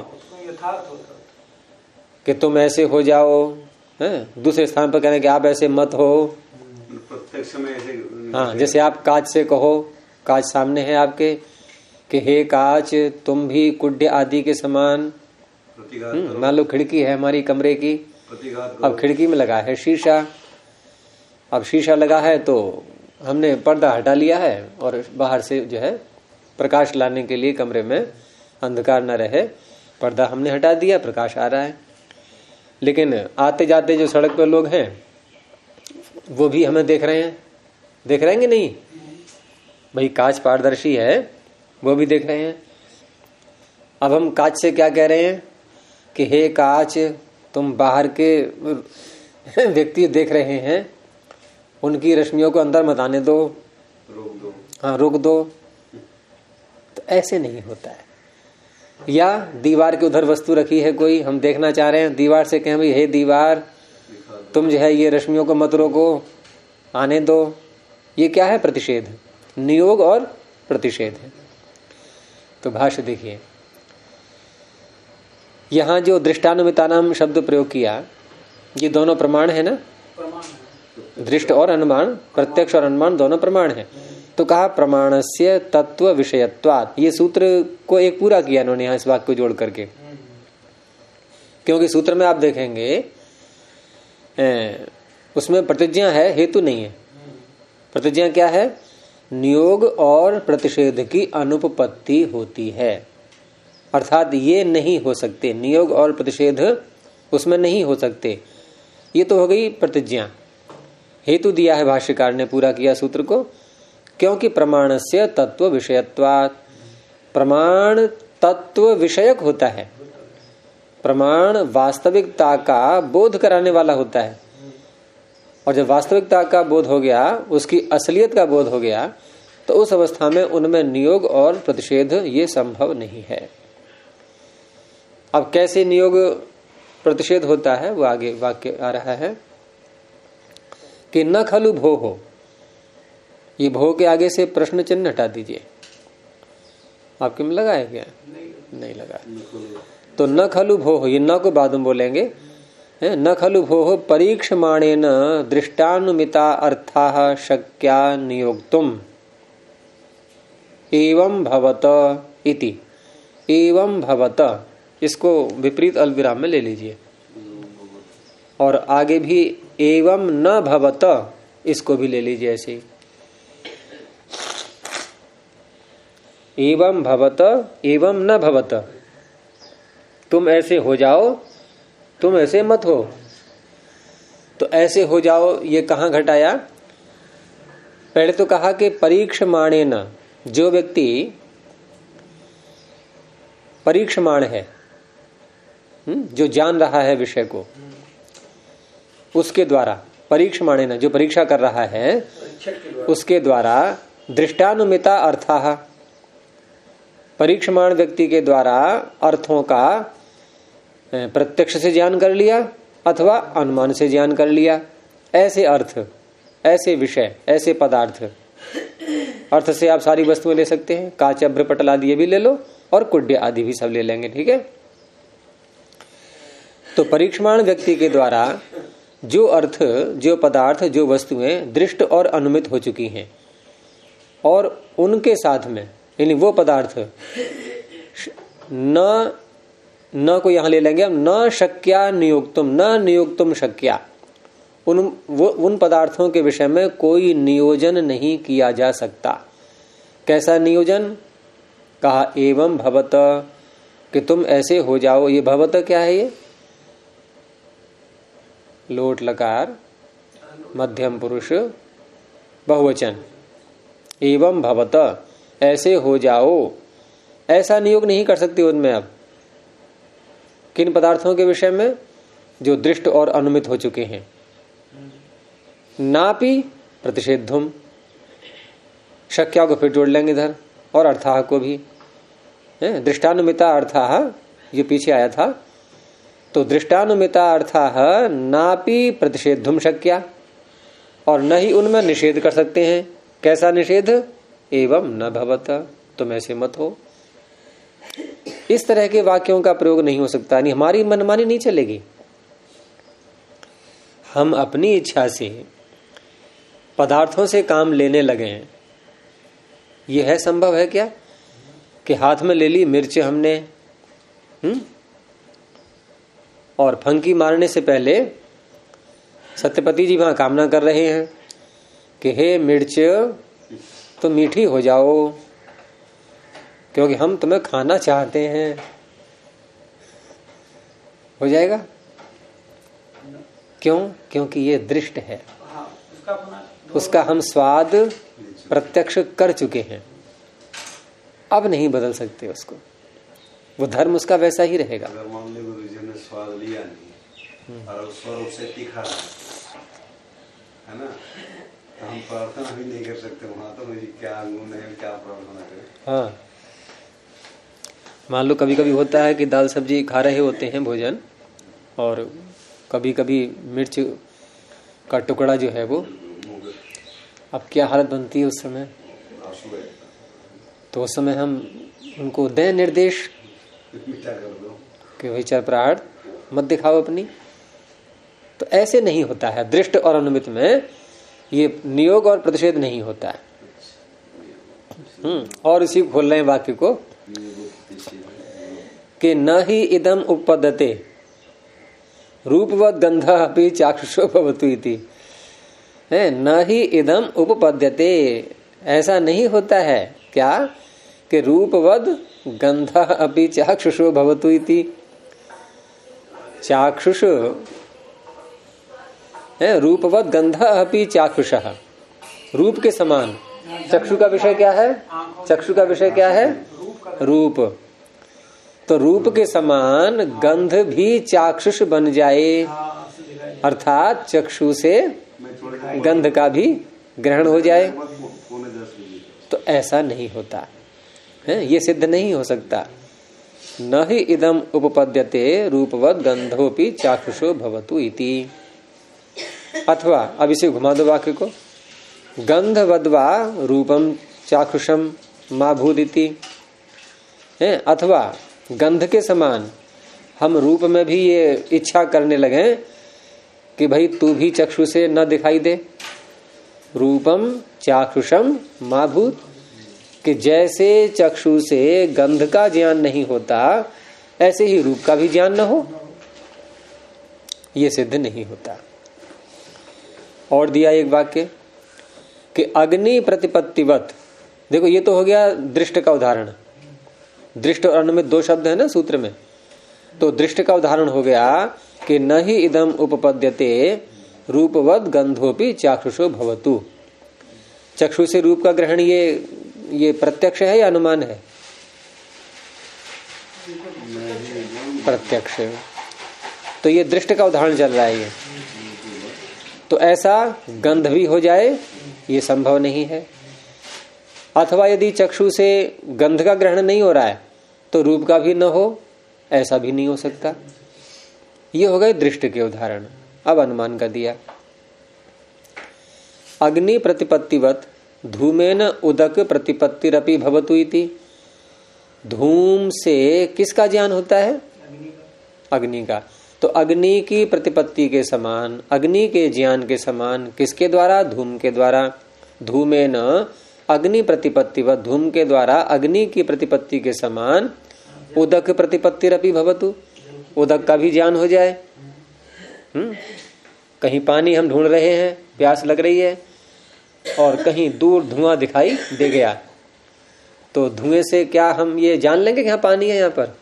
कि तुम ऐसे हो जाओ, दूसरे स्थान पर कहने कि आप ऐसे मत हो। प्रत्यक्ष में ऐसे, हाँ, जैसे आप कांच से कहो, कांच सामने है आपके, कि हे कांच तुम भी कुड्य आदि के समान, मान लो खिड़की है हमारी कमरे की, अब खिड़की में लगा है शीशा, अब शीशा लगा है तो हमने पर्दा हटा लिया है और बाहर से जो है प्रकाश लाने के लिए कमरे में अंधकार न रहे, पर्दा हमने हटा दिया, प्रकाश आ रहा है। लेकिन आते जाते जो सड़क पर लोग हैं वो भी हमें देख रहे हैं, देख रहे हैं कि नहीं भाई, कांच पारदर्शी है, वो भी देख रहे हैं। अब हम कांच से क्या कह रहे हैं कि हे कांच तुम बाहर के व्यक्ति देख रहे हैं, उनकी रश्मियों को अंदर मत आने दो, रोक दो, हाँ रोक दो। तो ऐसे नहीं होता है। या दीवार के उधर वस्तु रखी है कोई, हम देखना चाह रहे हैं, दीवार से कहें भाई हे दीवार तुम जो है ये रश्मियों को मत रोको, आने दो, ये क्या है? प्रतिषेध, नियोग और प्रतिषेध है। तो भाष्य देखिए, यहां जो दृष्टानुमितानाम शब्द प्रयोग किया, ये दोनों प्रमाण है ना, दृष्ट और अनुमान, प्रत्यक्ष और अनुमान दोनों प्रमाण है। तो कहा प्रमाणस्य तत्व विषयत्वात्, ये सूत्र को एक पूरा किया इन्होंने यहां इस वाक्य को जोड़ करके, क्योंकि सूत्र में आप देखेंगे उसमें प्रतिज्ञा है, हेतु नहीं है। प्रतिज्ञा क्या है? नियोग और प्रतिषेध की अनुपपत्ति होती है, अर्थात ये नहीं हो सकते, नियोग और प्रतिषेध उसमें नहीं हो सकते। ये तो हो गई प्रतिज्ञा। हेतु दिया है भाष्यकार ने, पूरा किया सूत्र को, क्योंकि प्रमाणस्य तत्व विषयत्वात्, प्रमाण तत्व विषयक होता है। प्रमाण वास्तविकता का बोध कराने वाला होता है, और जब वास्तविकता का बोध हो गया, उसकी असलियत का बोध हो गया, तो उस अवस्था में उनमें नियोग और प्रतिषेध ये संभव नहीं है। अब कैसे नियोग प्रतिषेध होता है वो आगे वाक्य आ रहा है कि न खलु भो हो, ये भो के आगे से प्रश्न चिन्ह हटा दीजिए। आपके में लगा है क्या? नहीं लगा। तो न खलु भो हो, ये न को बाद में बोलेंगे, न खलु भो हो परीक्षमाणेन दृष्टानुमिता अर्थाः शक्या नियोक्तुम एवं भवत इति। एवं भवत, इसको विपरीत अल्पविराम में ले लीजिए, और आगे भी एवं न भवत, इसको भी ले लीजिए ऐसे ही। एवं भवत एवं न भवत, तुम ऐसे हो जाओ, तुम ऐसे मत हो। तो ऐसे हो जाओ ये कहां घटाया? पहले तो कहा कि परीक्षमाणेन, जो व्यक्ति परीक्षमाण है, जो जान रहा है विषय को, उसके द्वारा, परीक्षमाणेन जो परीक्षा कर रहा है उसके द्वारा, दृष्टानुमिता अर्थाः, परीक्षमाण व्यक्ति के द्वारा अर्थों का प्रत्यक्ष से ज्ञान कर लिया अथवा अनुमान से ज्ञान कर लिया। ऐसे अर्थ, ऐसे विषय, ऐसे पदार्थ, अर्थ से आप सारी वस्तुएं ले सकते हैं, काच, अभ्र, पटल आदि ये भी ले लो, और कुड्य आदि भी सब ले लेंगे, ठीक है। तो परीक्षमाण व्यक्ति के द्वारा जो अर्थ, जो पदार्थ, जो वस्तुएं दृष्ट और अनुमित हो चुकी हैं, और उनके साथ में, यानी वो पदार्थ न को यहां ले लेंगे हम, न शक्या नियोक्तुम, न नियोक्तुम शक्या, उन पदार्थों के विषय में कोई नियोजन नहीं किया जा सकता। कैसा नियोजन? कहा एवं भवत, कि तुम ऐसे हो जाओ। ये भवत क्या है? ये लोट लकार मध्यम पुरुष बहुवचन। एवं भवत, ऐसे हो जाओ। ऐसा नियोग नहीं कर सकते उनमें अब, किन पदार्थों के विषय में? जो दृष्ट और अनुमित हो चुके हैं। नापि प्रतिषेधुम, शक्या को फिर जोड़ लेंगे इधर, और अर्थाह को भी। दृष्टानुमिता अर्थाह ये पीछे आया था, तो दृष्टानुमिता अर्थाह नापि प्रतिषेधुम शक्या, और न ही उनमें निषेध कर सकते हैं। कैसा निषेध? एवं न भवत, तुम ऐसे मत हो। इस तरह के वाक्यों का प्रयोग नहीं हो सकता, नहीं, हमारी मनमानी नहीं चलेगी। हम अपनी इच्छा से पदार्थों से काम लेने लगे हैं, यह है संभव है क्या? कि हाथ में ले ली मिर्च हमने, और फंकी मारने से पहले सत्यपति जी वहां कामना कर रहे हैं कि हे मिर्च तो मीठी हो जाओ, क्योंकि हम तुम्हें खाना चाहते हैं। हो जाएगा? क्यों? क्योंकि ये दृष्ट है, उसका हम स्वाद प्रत्यक्ष कर चुके हैं, अब नहीं बदल सकते उसको, वो धर्म उसका वैसा ही रहेगा। अगर मान लो गुरुजी ने स्वाद लिया नहीं और स्वरूप से तीखा है ना, तो हम प्रार्थना भी नहीं कर सकते वहां, तो मुझे क्या गुण है, क्या प्रार्थना करें। हाँ, मान लो कभी कभी होता है कि दाल सब्जी खा रहे होते हैं भोजन, और कभी कभी मिर्च का टुकड़ा जो है वो, अब क्या हालत बनती है उस समय। तो उस समय हम उनको दें निर्देश मीठा कर दो कि भाई चरपराहट मत दिखाओ अपनी। तो ऐसे नहीं होता है। दृष्ट और अनुमित में ये नियोग और प्रतिषेध नहीं होता है। और इसी खोल रहे हैं वाक्य को कि न ही इदम उपपद्यते रूपवत गंध अपि चाक्षुषो भवतु इति। न ही इदम उपपद्यते, ऐसा नहीं होता है क्या कि रूपवद गंध अपि चाक्षुषो भवतु इति। चाक्षुष रूपवद गंध अपि चाक्षुषः, रूप के समान। चक्षु का विषय क्या है? चक्षु का विषय क्या है? रूप। तो रूप के समान गंध भी चाक्षुष बन जाए, अर्थात चक्षु से गंध का भी ग्रहण हो जाए। तो ऐसा नहीं होता है, ये सिद्ध नहीं हो सकता। न ही इदम उपपद्यते रूपवद गंधोपि चाक्षुषो भवतु इति। अथवा अब इसे घुमा दो वाक्य को, गंधवद्वा रूपम चाक्षुषम मा भूदिति। अथवा गंध के समान हम रूप में भी ये इच्छा करने लगे कि भाई तू भी चक्षु से न दिखाई दे। रूपम चाक्षुषम मा भूत, कि जैसे चक्षु से गंध का ज्ञान नहीं होता ऐसे ही रूप का भी ज्ञान न हो, ये सिद्ध नहीं होता। और दिया एक वाक्य कि अग्नि प्रतिपत्तिवत। देखो ये तो हो गया दृष्ट का उदाहरण। दृष्ट और अनुमित दो शब्द है ना सूत्र में। तो दृष्ट का उदाहरण हो गया कि न ही इदम उपपद्यते रूपवद गंधोपि चाक्षुषो भवतु। चक्षु से रूप का ग्रहण ये प्रत्यक्ष है या अनुमान है? प्रत्यक्ष। तो ये दृष्ट का उदाहरण चल रहा है ये। तो ऐसा गंध भी हो जाए ये संभव नहीं है। अथवा यदि चक्षु से गंध का ग्रहण नहीं हो रहा है तो रूप का भी न हो, ऐसा भी नहीं हो सकता। ये हो गए दृष्ट के उदाहरण। अब अनुमान का दिया, अग्नि प्रतिपत्तिवत धूमेन उदक प्रतिपत्तिरपि भवतु इति। धूम से किसका ज्ञान होता है? अग्नि का। तो अग्नि की प्रतिपत्ति के समान, अग्नि के ज्ञान के समान किसके द्वारा? धूम के द्वारा। धूमेन अग्नि प्रतिपत्ति व धूम के द्वारा अग्नि की प्रतिपत्ति के समान उदक प्रतिपत्तिरपि भवतु, उदक का भी ज्ञान हो जाए। कहीं पानी हम ढूंढ रहे हैं, प्यास लग रही है और कहीं दूर धुआं दिखाई दे गया, तो धुएं से क्या हम ये जान लेंगे कि यहाँ पानी है? यहाँ पर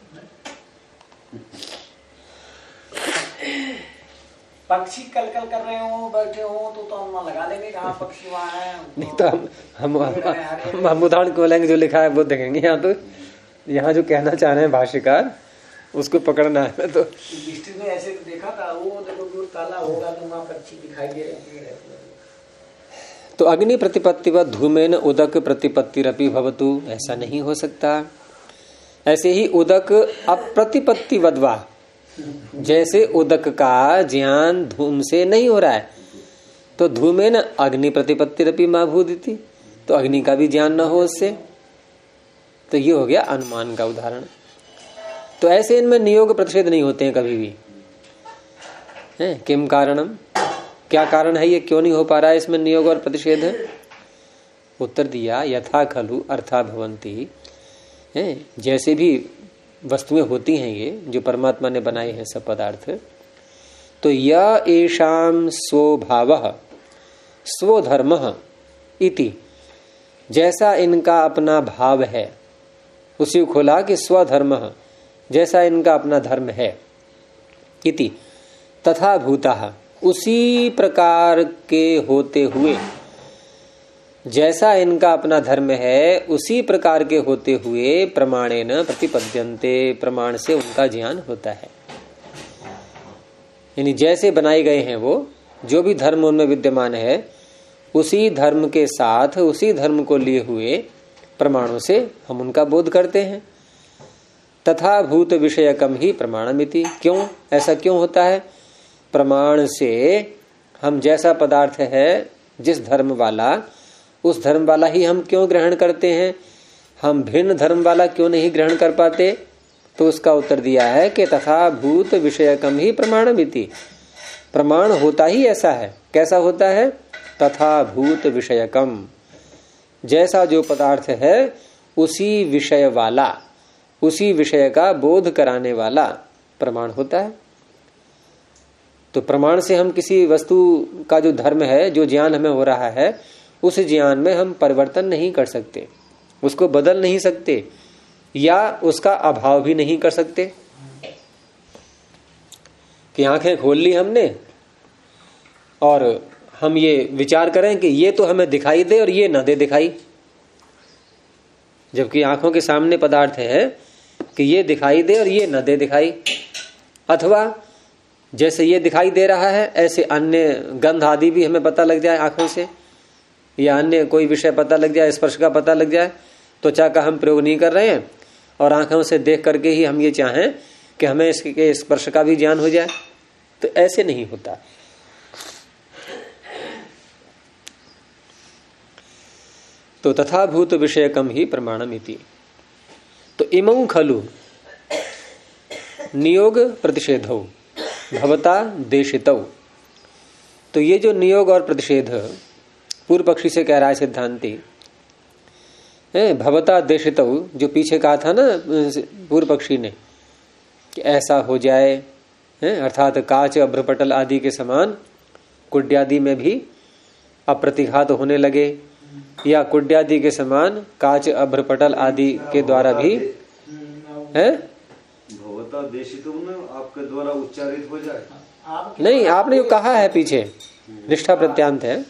पक्षी कलकल कर रहे हो, बैठे हो तो हम लगा लेंगे कहाँ पक्षी वहाँ है। नहीं तो हम उदाहरण को लेंगे जो लिखा है वो देखेंगे। यहाँ तो यहाँ जो कहना चाह रहे हैं भाष्यकार उसको पकड़ना है। तो दृष्टि में ऐसे देखा था, वो देखो दूर ताला होगा तो वहाँ पक्षी दिखाई दे रहे हैं। तो अग्नि प्रतिपत्तिवत धूमेन उदक प्रतिपत्तिरपि भवतु, ऐसा नहीं हो सकता। ऐसे ही उदक अप्रतिपत्तिवद्वा, जैसे उदक का ज्ञान धूम से नहीं हो रहा है तो धूमेन अग्नि प्रतिपत्तिरपि मा भूदिति, तो अग्नि का भी ज्ञान न हो उससे। तो ये हो गया अनुमान का उदाहरण। तो ऐसे इनमें नियोग प्रतिषेध नहीं होते हैं कभी भी। है किम कारणम, क्या कारण है ये, क्यों नहीं हो पा रहा है इसमें नियोग और प्रतिषेध है? उत्तर दिया, यथा खलु अर्था भवंती। जैसे भी वस्तुएं होती हैं ये जो परमात्मा ने बनाए हैं सब पदार्थ, तो यह एषाम स्वभावः स्वधर्मः इति, जैसा इनका अपना भाव है, उसी को खोला कि स्वधर्मः, जैसा इनका अपना धर्म है, इति तथा भूतः, उसी प्रकार के होते हुए, जैसा इनका अपना धर्म है उसी प्रकार के होते हुए प्रमाणेन प्रतिपद्यन्ते, प्रमाण से उनका ज्ञान होता है। यानी जैसे बनाए गए हैं वो, जो भी धर्म उनमें विद्यमान है उसी धर्म के साथ, उसी धर्म को लिए हुए प्रमाणों से हम उनका बोध करते हैं। तथा भूत विषयकम ही प्रमाणमिति, क्यों ऐसा क्यों होता है? प्रमाण से हम जैसा पदार्थ है जिस धर्म वाला, उस धर्म वाला ही हम क्यों ग्रहण करते हैं? हम भिन्न धर्म वाला क्यों नहीं ग्रहण कर पाते? तो उसका उत्तर दिया है कि तथा भूत विषयकम ही प्रमाणमिति। प्रमाण होता ही ऐसा है। कैसा होता है? तथा भूत विषयकम, जैसा जो पदार्थ है उसी विषय वाला, उसी विषय का बोध कराने वाला प्रमाण होता है। तो प्रमाण से हम किसी वस्तु का जो धर्म है, जो ज्ञान हमें हो रहा है, उस ज्ञान में हम परिवर्तन नहीं कर सकते, उसको बदल नहीं सकते या उसका अभाव भी नहीं कर सकते। कि आंखें खोल ली हमने और हम ये विचार करें कि ये तो हमें दिखाई दे और ये ना दे दिखाई, जबकि आंखों के सामने पदार्थ है कि ये दिखाई दे और ये न दे दिखाई। अथवा जैसे ये दिखाई दे रहा है ऐसे अन्य गंध आदि भी हमें पता लग जाए आंखों से, या अन्य कोई विषय पता लग जाए, स्पर्श का पता लग जाए। त्वचा का हम प्रयोग नहीं कर रहे हैं और आंखों से देख करके ही हम ये चाहें कि हमें इसके स्पर्श का भी ज्ञान हो जाए, तो ऐसे नहीं होता। तो तथा भूत विषयकम ही प्रमाणमिति। तो इमं खलु नियोग प्रतिषेधौ भवता देशितौ। तो ये जो नियोग और प्रतिषेध पूर्व पक्षी से कह रहा है सिद्धांति, भवता देशितौ, जो पीछे कहा था ना पूर्व पक्षी ने कि ऐसा हो जाए, अर्थात काच अभ्रपटल आदि के समान कुड्यादि में भी अप्रतिघात होने लगे, या कुड्यादि के समान काच अभ्रपटल आदि के द्वारा भी है भवता देशितौ में आपके द्वारा उच्चारित हो जाए। नहीं, आपने जो कहा है पीछे निष्ठा प्रत्यांत है,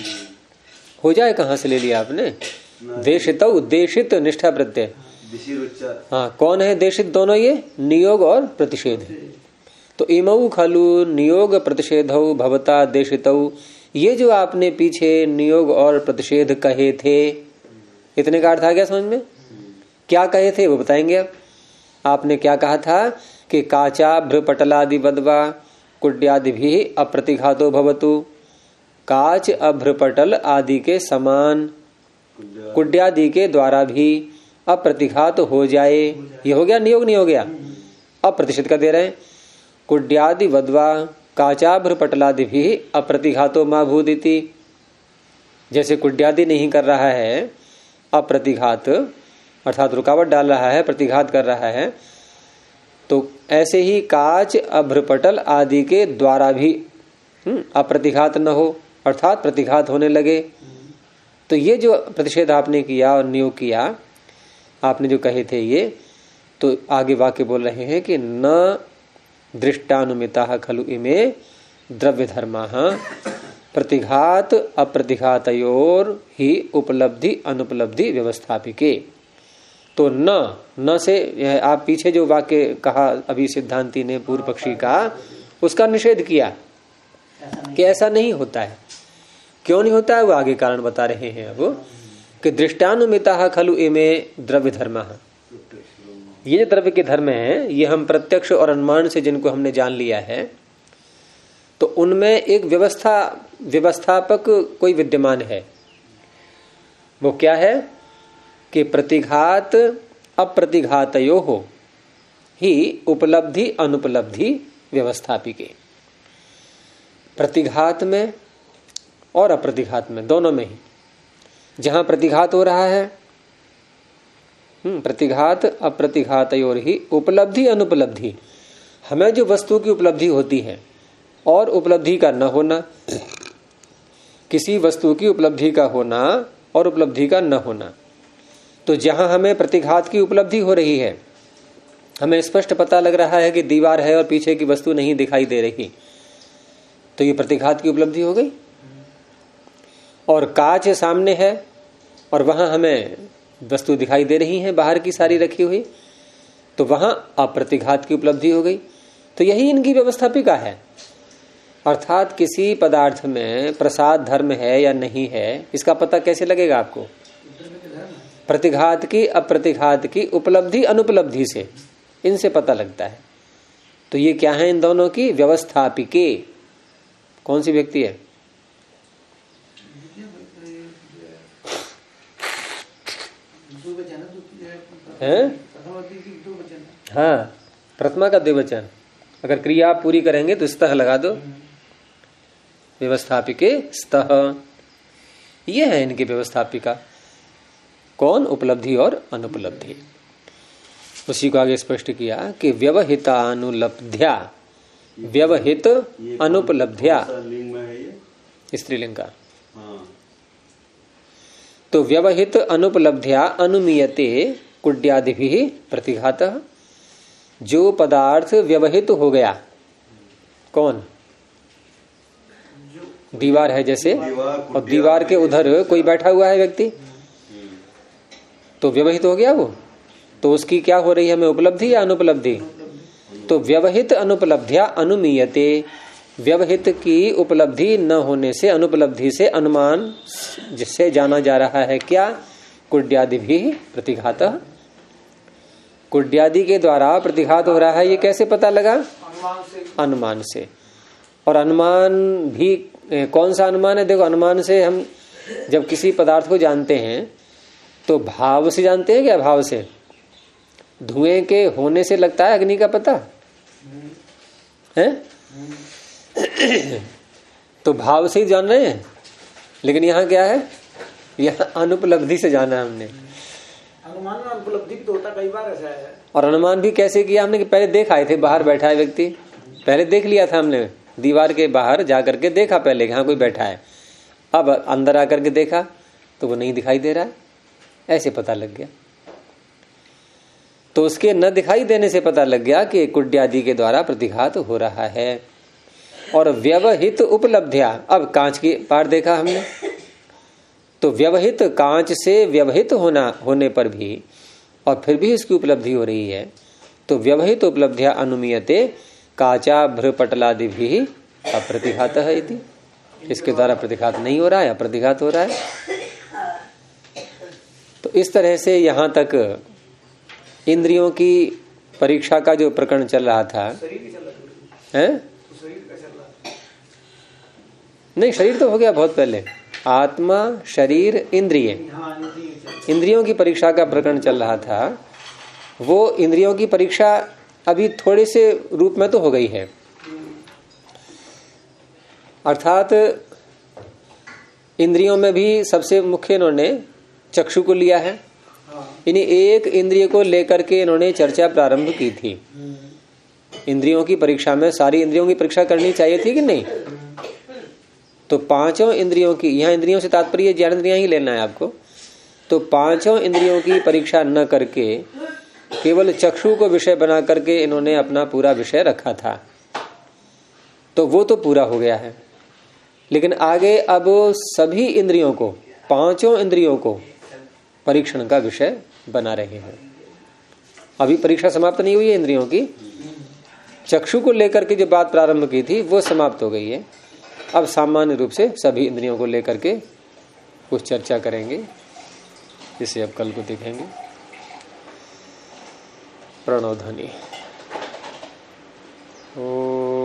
हो जाए कहाँ से ले लिया आपने? देशितौ, देशित निष्ठा प्रत्यय। हाँ, कौन है देशित? दोनों ये नियोग और प्रतिषेध। तो इमौ खलु नियोग प्रतिषेधौ भवता देशितौ, ये जो आपने पीछे नियोग और प्रतिषेध कहे थे, इतने का अर्थ आ गया समझ में? क्या कहे थे वो बताएंगे अब। आपने क्या कहा था कि काचा भ्रपटलादि बदवा कुड्यादि भी अप्रतिघातो भवतु, काच अभ्रपटल आदि के समान कुड्यादि के द्वारा भी अप्रतिघात हो जाए। ये हो गया नियोग, नहीं हो गया? अब प्रतिषेध का दे रहे हैं, कुड्यादि वद्वा काचाभ्र पटलादि भी अप्रतिघातो मां भूदिति। जैसे कुड्यादि नहीं कर रहा है अप्रतिघात, अर्थात रुकावट डाल रहा है, प्रतिघात कर रहा है, तो ऐसे ही काच अभ्रपटल आदि के द्वारा भी अप्रतिघात न हो, अर्थात प्रतिघात होने लगे। तो ये जो प्रतिषेध आपने किया और नियोग किया, आपने जो कहे थे ये, तो आगे वाक्य बोल रहे हैं कि न दृष्टानुमिता खलु इमे द्रव्य धर्मा प्रतिघात अप्रतिघातयोर ही उपलब्धि अनुपलब्धि व्यवस्थापिके। तो न से आप पीछे जो वाक्य कहा अभी सिद्धांति ने पूर्व पक्षी का, उसका निषेध किया कि ऐसा नहीं होता है। क्यों नहीं होता है वो आगे कारण बता रहे हैं अब कि दृष्टानुमिता खलु इमे द्रव्य धर्मा, ये द्रव्य के धर्म है, ये हम प्रत्यक्ष और अनुमान से जिनको हमने जान लिया है, तो उनमें एक व्यवस्थापक कोई विद्यमान है। वो क्या है कि प्रतिघात अप्रतिघातयो हो ही उपलब्धि अनुपलब्धि व्यवस्थापिके। प्रतिघात में और अप्रतिघात में, दोनों में ही, जहां प्रतिघात हो रहा है, प्रतिघात अप्रतिघातयोर ही उपलब्धि अनुपलब्धि, हमें जो वस्तु की उपलब्धि होती है और उपलब्धि का न होना, किसी वस्तु की उपलब्धि का होना और उपलब्धि का न होना। तो जहां हमें प्रतिघात की उपलब्धि हो रही है, हमें स्पष्ट पता लग रहा है कि दीवार है और पीछे की वस्तु नहीं दिखाई दे रही, तो ये प्रतिघात की उपलब्धि हो गई। और कांच सामने है और वहां हमें वस्तु दिखाई दे रही है बाहर की सारी रखी हुई, तो वहां अप्रतिघात की उपलब्धि हो गई। तो यही इनकी व्यवस्थापिका है। अर्थात किसी पदार्थ में प्रसाद धर्म है या नहीं है, इसका पता कैसे लगेगा आपको? प्रतिघात की अप्रतिघात की उपलब्धि अनुपलब्धि से, इनसे पता लगता है। तो ये क्या है इन दोनों की? व्यवस्थापिके। कौन सी व्यक्ति है? हैं? हाँ, प्रथमा का द्विवचन। अगर क्रिया आप पूरी करेंगे तो स्तः लगा दो, व्यवस्थापिके स्तः। ये है इनकी व्यवस्थापिका। कौन? उपलब्धि और अनुपलब्धि। उसी को आगे स्पष्ट किया कि व्यवहितानुलब्ध्या, व्यवहित अनुपलब्ध्या, स्त्रीलिंग का। तो व्यवहित अनुपलब्ध्या अनुमीयते कुड्यादिभिः प्रतिघातः। जो पदार्थ व्यवहित हो गया, कौन? दीवार है जैसे, और दीवार के उधर कोई बैठा हुआ है व्यक्ति, तो व्यवहित हो गया वो, तो उसकी क्या हो रही है हमें? उपलब्धि या अनुपलब्धि? तो व्यवहित अनुपलब्धिया अनुमीयते, व्यवहित की उपलब्धि न होने से, अनुपलब्धि से अनुमान जिससे जाना जा रहा है क्या? कुड्यादि भी प्रतिघातः। कुड्यादि के द्वारा प्रतिघात हो रहा है, ये कैसे पता लगा? अनुमान से। और अनुमान भी कौन सा अनुमान है? देखो, अनुमान से हम जब किसी पदार्थ को जानते हैं तो भाव से जानते हैं क्या? भाव से। धुएं के होने से लगता है अग्नि का पता है? तो भाव से ही जान रहे हैं। लेकिन यहाँ क्या है? यहाँ अनुपलब्धि से जाना है हमने। अनुमान में अनुपलब्धि भी तो होता, कई बार ऐसा है। और अनुमान भी कैसे किया हमने? कि पहले देख आए थे, बाहर बैठा है व्यक्ति, पहले देख लिया था हमने, दीवार के बाहर जा करके देखा पहले, हाँ कोई बैठा है। अब अंदर आकर के देखा तो वो नहीं दिखाई दे रहा है, ऐसे पता लग गया। तो उसके न दिखाई देने से पता लग गया कि कुड्यादि के द्वारा प्रतिघात हो रहा है। और व्यवहित उपलब्धिया, अब कांच की पार देखा हमने, तो व्यवहित, कांच से व्यवहित होने पर भी और फिर भी इसकी उपलब्धि हो रही है, तो व्यवहित उपलब्धिया अनुमीयते काचा भ्रपटलादि भी अप्रतिघात है इति। इसके द्वारा प्रतिघात नहीं हो रहा है, अप्रतिघात हो रहा है। तो इस तरह से यहां तक इंद्रियों की परीक्षा का जो प्रकरण चल रहा था है? नहीं, शरीर तो हो गया बहुत पहले। आत्मा, शरीर, इंद्रिय, इंद्रियों की परीक्षा का प्रकरण चल रहा था। वो इंद्रियों की परीक्षा अभी थोड़े से रूप में तो हो गई है। अर्थात इंद्रियों में भी सबसे मुख्य इन्होंने चक्षु को लिया है। इन्हें एक इंद्रिय को लेकर के इन्होंने चर्चा प्रारंभ की थी। इंद्रियों की परीक्षा में सारी इंद्रियों की परीक्षा करनी चाहिए थी कि नहीं? तो पांचों इंद्रियों की, यहाँ इंद्रियों से तात्पर्य ज्ञानेंद्रियां ही लेना है आपको। तो पांचों इंद्रियों की परीक्षा न करके केवल चक्षु को विषय बना करके इन्होंने अपना पूरा विषय रखा था, तो वो तो पूरा हो गया है। लेकिन आगे अब सभी इंद्रियों को, पांचों इंद्रियों को परीक्षण का विषय बना रहे हैं। अभी परीक्षा समाप्त नहीं हुई है इंद्रियों की। चक्षु को लेकर के जो बात प्रारंभ की थी वो समाप्त हो गई है। अब सामान्य रूप से सभी इंद्रियों को लेकर के कुछ चर्चा करेंगे, जिसे अब कल को देखेंगे। प्रणव ध्वनि। ओ